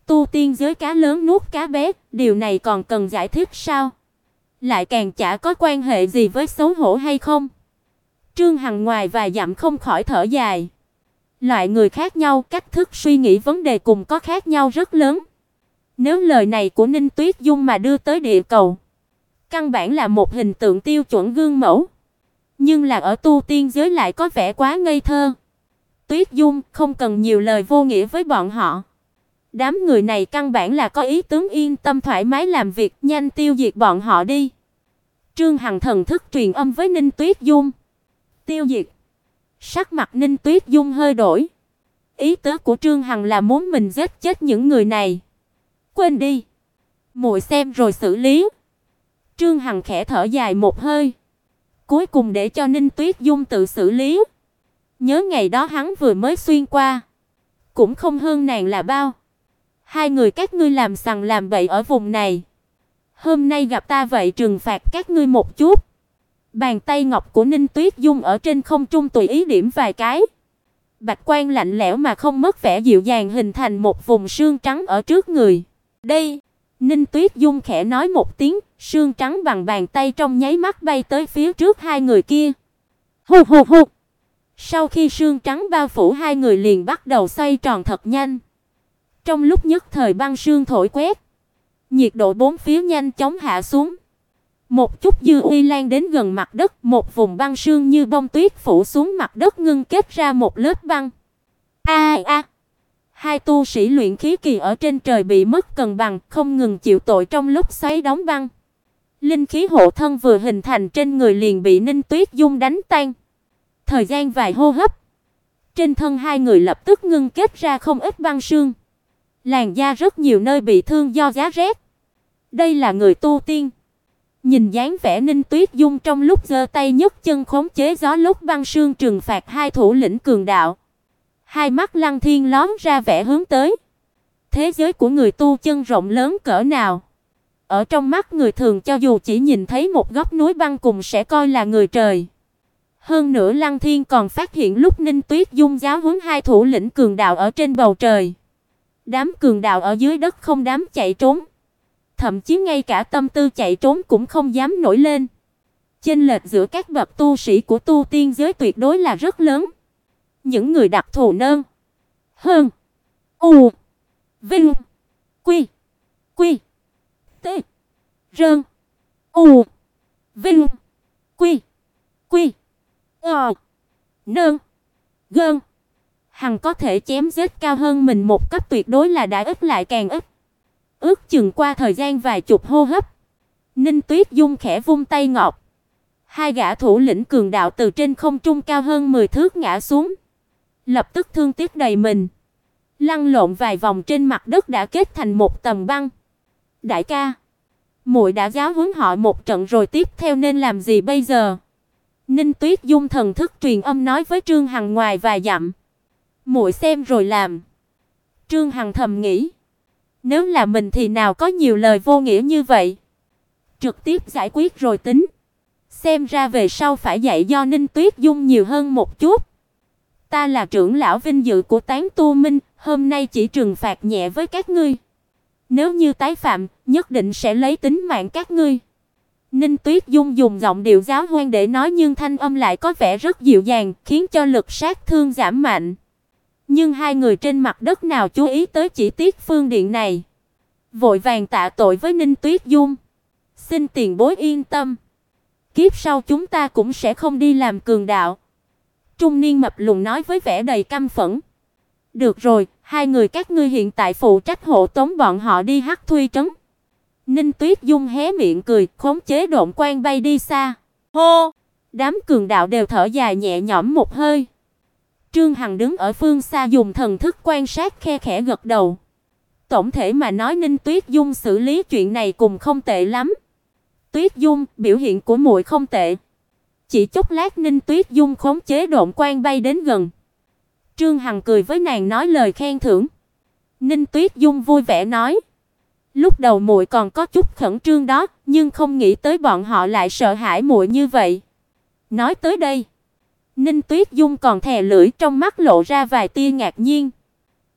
Tu tiên giới cá lớn nuốt cá bé, điều này còn cần giải thích sao? Lại càng chả có quan hệ gì với xấu hổ hay không. Trương Hằng ngoài vài dặm không khỏi thở dài. Loại người khác nhau, cách thức suy nghĩ vấn đề cùng có khác nhau rất lớn. Nếu lời này của Ninh Tuyết Dung mà đưa tới địa cầu, căn bản là một hình tượng tiêu chuẩn gương mẫu. Nhưng là ở tu tiên giới lại có vẻ quá ngây thơ. Tuyết Dung không cần nhiều lời vô nghĩa với bọn họ. Đám người này căn bản là có ý tướng yên tâm thoải mái làm việc, nhanh tiêu diệt bọn họ đi. Trương Hằng thần thức truyền âm với Ninh Tuyết Dung. Tiêu diệt. Sắc mặt Ninh Tuyết Dung hơi đổi. Ý tứ của Trương Hằng là muốn mình giết chết những người này. Quên đi, muội xem rồi xử lý. Trương Hằng khẽ thở dài một hơi, cuối cùng để cho Ninh Tuyết Dung tự xử lý. Nhớ ngày đó hắn vừa mới xuyên qua, cũng không hơn nàng là bao. Hai người các ngươi làm sằng làm bậy ở vùng này, hôm nay gặp ta vậy trừng phạt các ngươi một chút. Bàn tay ngọc của Ninh Tuyết Dung ở trên không trung tùy ý điểm vài cái. Bạch quang lạnh lẽo mà không mất vẻ dịu dàng hình thành một vùng sương trắng ở trước người. Đây, Ninh Tuyết Dung khẽ nói một tiếng, sương trắng bằng bàn tay trong nháy mắt bay tới phía trước hai người kia. Hụt hụt hụt. Sau khi sương trắng bao phủ hai người liền bắt đầu xoay tròn thật nhanh. Trong lúc nhất thời băng sương thổi quét, nhiệt độ bốn phía nhanh chóng hạ xuống. Một chút dư uy lan đến gần mặt đất, một vùng băng sương như bông tuyết phủ xuống mặt đất ngưng kết ra một lớp băng. Hai tu sĩ luyện khí kỳ ở trên trời bị mất cân bằng, không ngừng chịu tội trong lúc xoáy đóng băng. Linh khí hộ thân vừa hình thành trên người liền bị Ninh Tuyết Dung đánh tan. Thời gian vài hô hấp, trên thân hai người lập tức ngưng kết ra không ít băng sương. Làn da rất nhiều nơi bị thương do giá rét. Đây là người tu tiên. Nhìn dáng vẻ Ninh Tuyết Dung trong lúc giơ tay nhấc chân khống chế gió lúc băng sương trừng phạt hai thủ lĩnh cường đạo. Hai mắt Lăng Thiên lóm ra vẻ hướng tới. Thế giới của người tu chân rộng lớn cỡ nào? Ở trong mắt người thường cho dù chỉ nhìn thấy một góc núi băng cùng sẽ coi là người trời. Hơn nữa Lăng Thiên còn phát hiện lúc Ninh Tuyết Dung giáo huấn hai thủ lĩnh cường đạo ở trên bầu trời. Đám cường đạo ở dưới đất không dám chạy trốn. Thậm chí ngay cả tâm tư chạy trốn cũng không dám nổi lên. Chênh lệch giữa các bậc tu sĩ của tu tiên giới tuyệt đối là rất lớn. Những người đặc thù nơn hơn u vinh quy quy t rơn u vinh quy quy nơn gơn hằng có thể chém giết cao hơn mình một cấp tuyệt đối là đã ít lại càng ít. Ước chừng qua thời gian vài chục hô hấp, Ninh Tuyết Dung khẽ vung tay ngọc. Hai gã thủ lĩnh cường đạo từ trên không trung cao hơn 10 thước ngã xuống, lập tức thương tiếc đầy mình, lăn lộn vài vòng trên mặt đất đã kết thành một tầng băng. Đại ca, muội đã giáo huấn họ một trận rồi, tiếp theo nên làm gì bây giờ? Ninh Tuyết Dung thần thức truyền âm nói với Trương Hằng ngoài vài dặm. Muội xem rồi làm. Trương Hằng thầm nghĩ, nếu là mình thì nào có nhiều lời vô nghĩa như vậy, trực tiếp giải quyết rồi tính. Xem ra về sau phải dạy do Ninh Tuyết Dung nhiều hơn một chút. Ta là trưởng lão vinh dự của Tán Tu Minh, hôm nay chỉ trừng phạt nhẹ với các ngươi. Nếu như tái phạm, nhất định sẽ lấy tính mạng các ngươi. Ninh Tuyết Dung dùng giọng điệu giáo huấn để nói nhưng thanh âm lại có vẻ rất dịu dàng, khiến cho lực sát thương giảm mạnh. Nhưng hai người trên mặt đất nào chú ý tới chỉ tiết phương điện này. Vội vàng tạ tội với Ninh Tuyết Dung. Xin tiền bối yên tâm. Kiếp sau chúng ta cũng sẽ không đi làm cường đạo. Trung niên mập lùn nói với vẻ đầy căm phẫn. Được rồi, hai người các ngươi hiện tại phụ trách hộ tống bọn họ đi Hắc Thuy trấn. Ninh Tuyết Dung hé miệng cười, khống chế độn quang bay đi xa. Hô! Đám cường đạo đều thở dài nhẹ nhõm một hơi. Trương Hằng đứng ở phương xa dùng thần thức quan sát, khe khẽ gật đầu. Tổng thể mà nói Ninh Tuyết Dung xử lý chuyện này cũng không tệ lắm. Tuyết Dung, biểu hiện của muội không tệ. Chỉ chốc lát Ninh Tuyết Dung khống chế độn quang bay đến gần. Trương Hằng cười với nàng nói lời khen thưởng. Ninh Tuyết Dung vui vẻ nói, lúc đầu muội còn có chút khẩn trương đó, nhưng không nghĩ tới bọn họ lại sợ hãi muội như vậy. Nói tới đây, Ninh Tuyết Dung còn thè lưỡi, trong mắt lộ ra vài tia ngạc nhiên.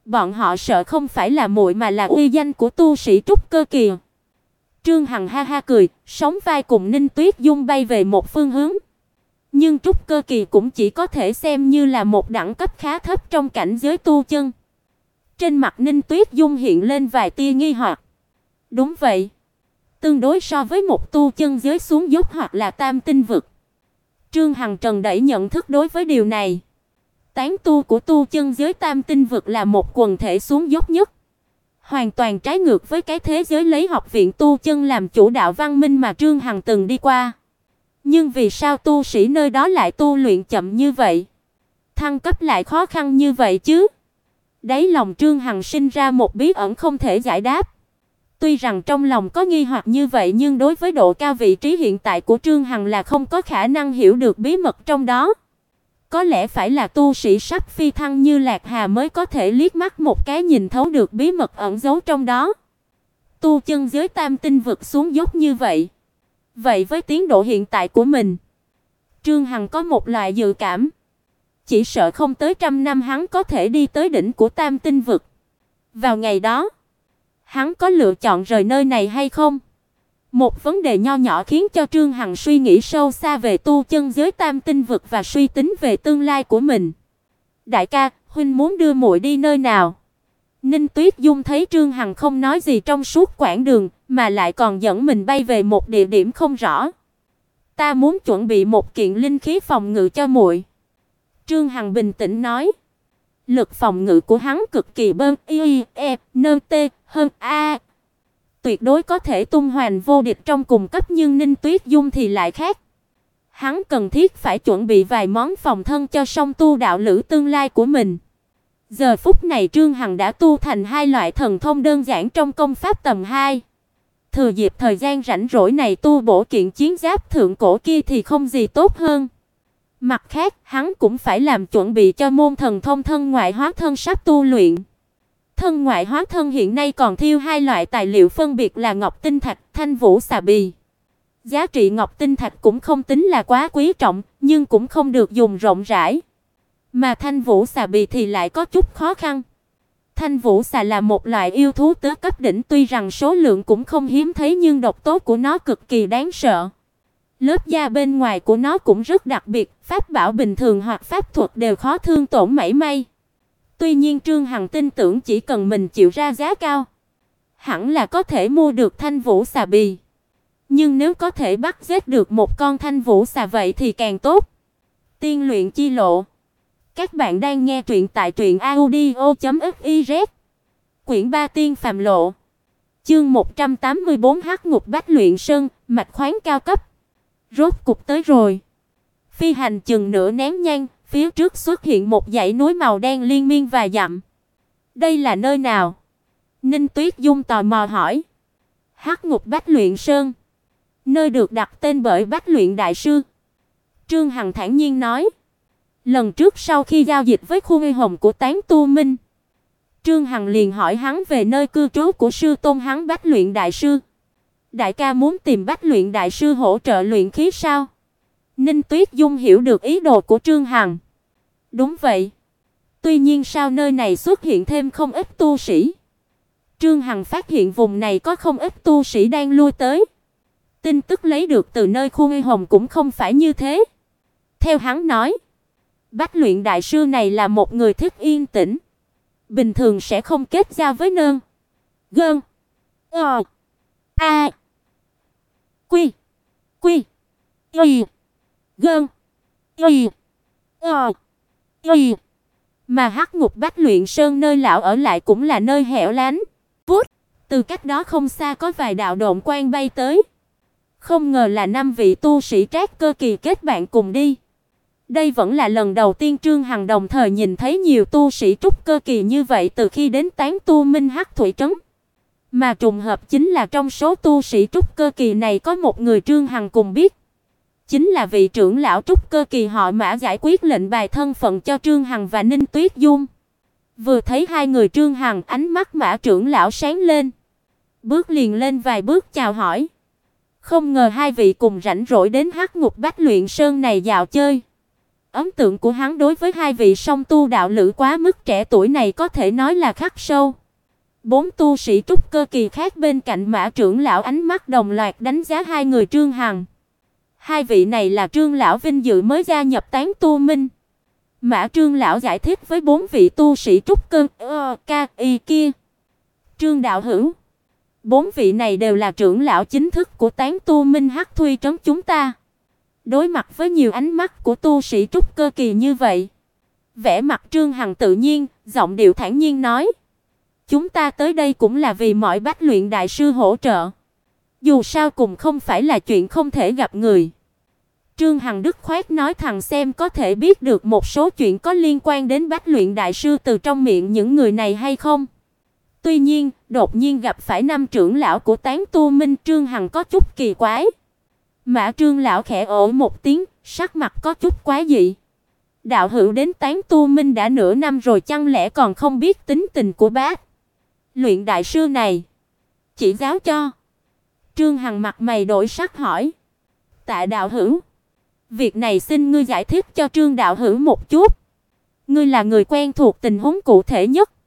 Bọn họ sợ không phải là muội mà là uy danh của tu sĩ trúc cơ kỳ. Trương Hằng ha ha cười, sóng vai cùng Ninh Tuyết Dung bay về một phương hướng. Nhưng trúc cơ kỳ cũng chỉ có thể xem như là một đẳng cấp khá thấp trong cảnh giới tu chân. Trên mặt Ninh Tuyết Dung hiện lên vài tia nghi hoặc. Đúng vậy, tương đối so với một tu chân giới xuống dốc hoặc là tam tinh vực. Trương Hằng trần đẩy nhận thức đối với điều này. Tán tu của tu chân giới tam tinh vực là một quần thể xuống dốc nhất, hoàn toàn trái ngược với cái thế giới lấy học viện tu chân làm chủ đạo văn minh mà Trương Hằng từng đi qua. Nhưng vì sao tu sĩ nơi đó lại tu luyện chậm như vậy? Thăng cấp lại khó khăn như vậy chứ? Đáy lòng Trương Hằng sinh ra một bí ẩn không thể giải đáp. Tuy rằng trong lòng có nghi hoặc như vậy nhưng đối với độ cao vị trí hiện tại của Trương Hằng là không có khả năng hiểu được bí mật trong đó. Có lẽ phải là tu sĩ sắp phi thăng như Lạc Hà mới có thể liếc mắt một cái nhìn thấu được bí mật ẩn giấu trong đó. Tu chân giới tam tinh vực xuống dốc như vậy. Vậy với tiến độ hiện tại của mình, Trương Hằng có một loại dự cảm, chỉ sợ không tới 100 năm hắn có thể đi tới đỉnh của tam tinh vực. Vào ngày đó, hắn có lựa chọn rời nơi này hay không? Một vấn đề nho nhỏ khiến cho Trương Hằng suy nghĩ sâu xa về tu chân giới tam tinh vực và suy tính về tương lai của mình. Đại ca, huynh muốn đưa muội đi nơi nào? Ninh Tuyết Dung thấy Trương Hằng không nói gì trong suốt quãng đường, mà lại còn dẫn mình bay về một địa điểm không rõ. Ta muốn chuẩn bị một kiện linh khí phòng ngự cho muội. Trương Hằng bình tĩnh nói. Lực phòng ngự của hắn cực kỳ bơn hơn a. Tuyệt đối có thể tung hoành vô địch trong cùng cấp, nhưng Ninh Tuyết Dung thì lại khác. Hắn cần thiết phải chuẩn bị vài món phòng thân cho song tu đạo lữ tương lai của mình. Giờ phút này Trương Hằng đã tu thành hai loại thần thông đơn giản trong công pháp tầm 2. Thừa dịp thời gian rảnh rỗi này tu bổ kiện chiến giáp thượng cổ kia thì không gì tốt hơn. Mặt khác, hắn cũng phải làm chuẩn bị cho môn thần thông thân ngoại hóa thân sắp tu luyện. Thân ngoại hóa thân hiện nay còn thiếu hai loại tài liệu phân biệt là ngọc tinh thạch, thanh vũ xà bì. Giá trị ngọc tinh thạch cũng không tính là quá quý trọng, nhưng cũng không được dùng rộng rãi. Mà thanh vũ xà bì thì lại có chút khó khăn. Thanh vũ xà là một loại yêu thú tứ cấp đỉnh, tuy rằng số lượng cũng không hiếm thấy nhưng độc tố của nó cực kỳ đáng sợ. Lớp da bên ngoài của nó cũng rất đặc biệt, pháp bảo bình thường hoặc pháp thuật đều khó thương tổn mảy may. Tuy nhiên Trương Hằng tin tưởng chỉ cần mình chịu ra giá cao, hẳn là có thể mua được thanh vũ xà bì. Nhưng nếu có thể bắt giết được một con thanh vũ xà vậy thì càng tốt. Tiên luyện chi lộ. Các bạn đang nghe truyện tại truyệnaudio.fiz. Quyển 3 Tiên phàm lộ. Chương 184 Hắc ngục Bách luyện sơn, mạch khoáng cao cấp. Rốt cục tới rồi. Phi hành chừng nửa nén nhang, phía trước xuất hiện một dãy núi màu đen liên miên vài dặm. Đây là nơi nào? Ninh Tuyết Dung tò mò hỏi. Hắc ngục Bách luyện sơn, nơi được đặt tên bởi Bách luyện đại sư. Trương Hằng thản nhiên nói. Lần trước sau khi giao dịch với khu Huy Hồng của Tán Tu Minh, Trương Hằng liền hỏi hắn về nơi cư trú của sư tôn hắn Bách luyện đại sư. Đại ca muốn tìm Bách luyện đại sư hỗ trợ luyện khí sao? Ninh Tuyết Dung hiểu được ý đồ của Trương Hằng. Đúng vậy. Tuy nhiên sao nơi này xuất hiện thêm không ít tu sĩ? Trương Hằng phát hiện vùng này có không ít tu sĩ đang lui tới. Tin tức lấy được từ nơi khu Huy Hồng cũng không phải như thế. Theo hắn nói, Bách luyện đại sư này là một người thích yên tĩnh, bình thường sẽ không kết giao với nơn, gơn, a, quy, y, gơn, y. Mà Hắc ngục Bách luyện sơn nơi lão ở lại cũng là nơi hẻo lánh. Vút, từ cách đó không xa có vài đạo độn quang bay tới. Không ngờ là 5 vị tu sĩ trác cơ kỳ kết bạn cùng đi. Đây vẫn là lần đầu tiên Trương Hằng đồng thời nhìn thấy nhiều tu sĩ trúc cơ kỳ như vậy từ khi đến Tán Tu Minh Hắc Thủy trấn. Mà trùng hợp chính là trong số tu sĩ trúc cơ kỳ này có một người Trương Hằng cùng biết, chính là vị trưởng lão trúc cơ kỳ họ Mã giải quyết lệnh bài thân phận cho Trương Hằng và Ninh Tuyết Dung. Vừa thấy hai người Trương Hằng, ánh mắt Mã trưởng lão sáng lên, bước liền lên vài bước chào hỏi. Không ngờ hai vị cùng rảnh rỗi đến Hắc ngục Bách luyện sơn này dạo chơi. Ấn tượng của hắn đối với hai vị song tu đạo lữ quá mức trẻ tuổi này có thể nói là khắc sâu. Bốn tu sĩ trúc cơ kỳ khác bên cạnh Mã trưởng lão ánh mắt đồng loạt đánh giá hai người Trương Hằng. Hai vị này là Trương lão vinh dự mới gia nhập Tán Tu Minh. Mã Trương lão giải thích với bốn vị tu sĩ trúc cơ kia. Trương đạo hữu, bốn vị này đều là trưởng lão chính thức của Tán Tu Minh Hắc Thuy trấn chúng ta. Đối mặt với nhiều ánh mắt của tu sĩ trúc cơ kỳ như vậy, vẻ mặt Trương Hằng tự nhiên, giọng điệu thản nhiên nói: "Chúng ta tới đây cũng là vì mọi Bách Luyện đại sư hỗ trợ. Dù sao cũng không phải là chuyện không thể gặp người." Trương Hằng dứt khoát nói thẳng xem có thể biết được một số chuyện có liên quan đến Bách Luyện đại sư từ trong miệng những người này hay không. Tuy nhiên, đột nhiên gặp phải năm trưởng lão của Tán Tu Minh, Trương Hằng có chút kỳ quái. Mã Trương lão khẽ ồ một tiếng, sắc mặt có chút quái dị. Đạo hữu đến Tán Tu Minh đã nửa năm rồi, chăng lẽ còn không biết tính tình của Bách Luyện đại sư này? Chỉ giáo cho. Trương Hằng mặt mày đổi sắc hỏi: "Tạ đạo hữu, việc này xin ngươi giải thích cho Trương đạo hữu một chút. Ngươi là người quen thuộc tình huống cụ thể nhất.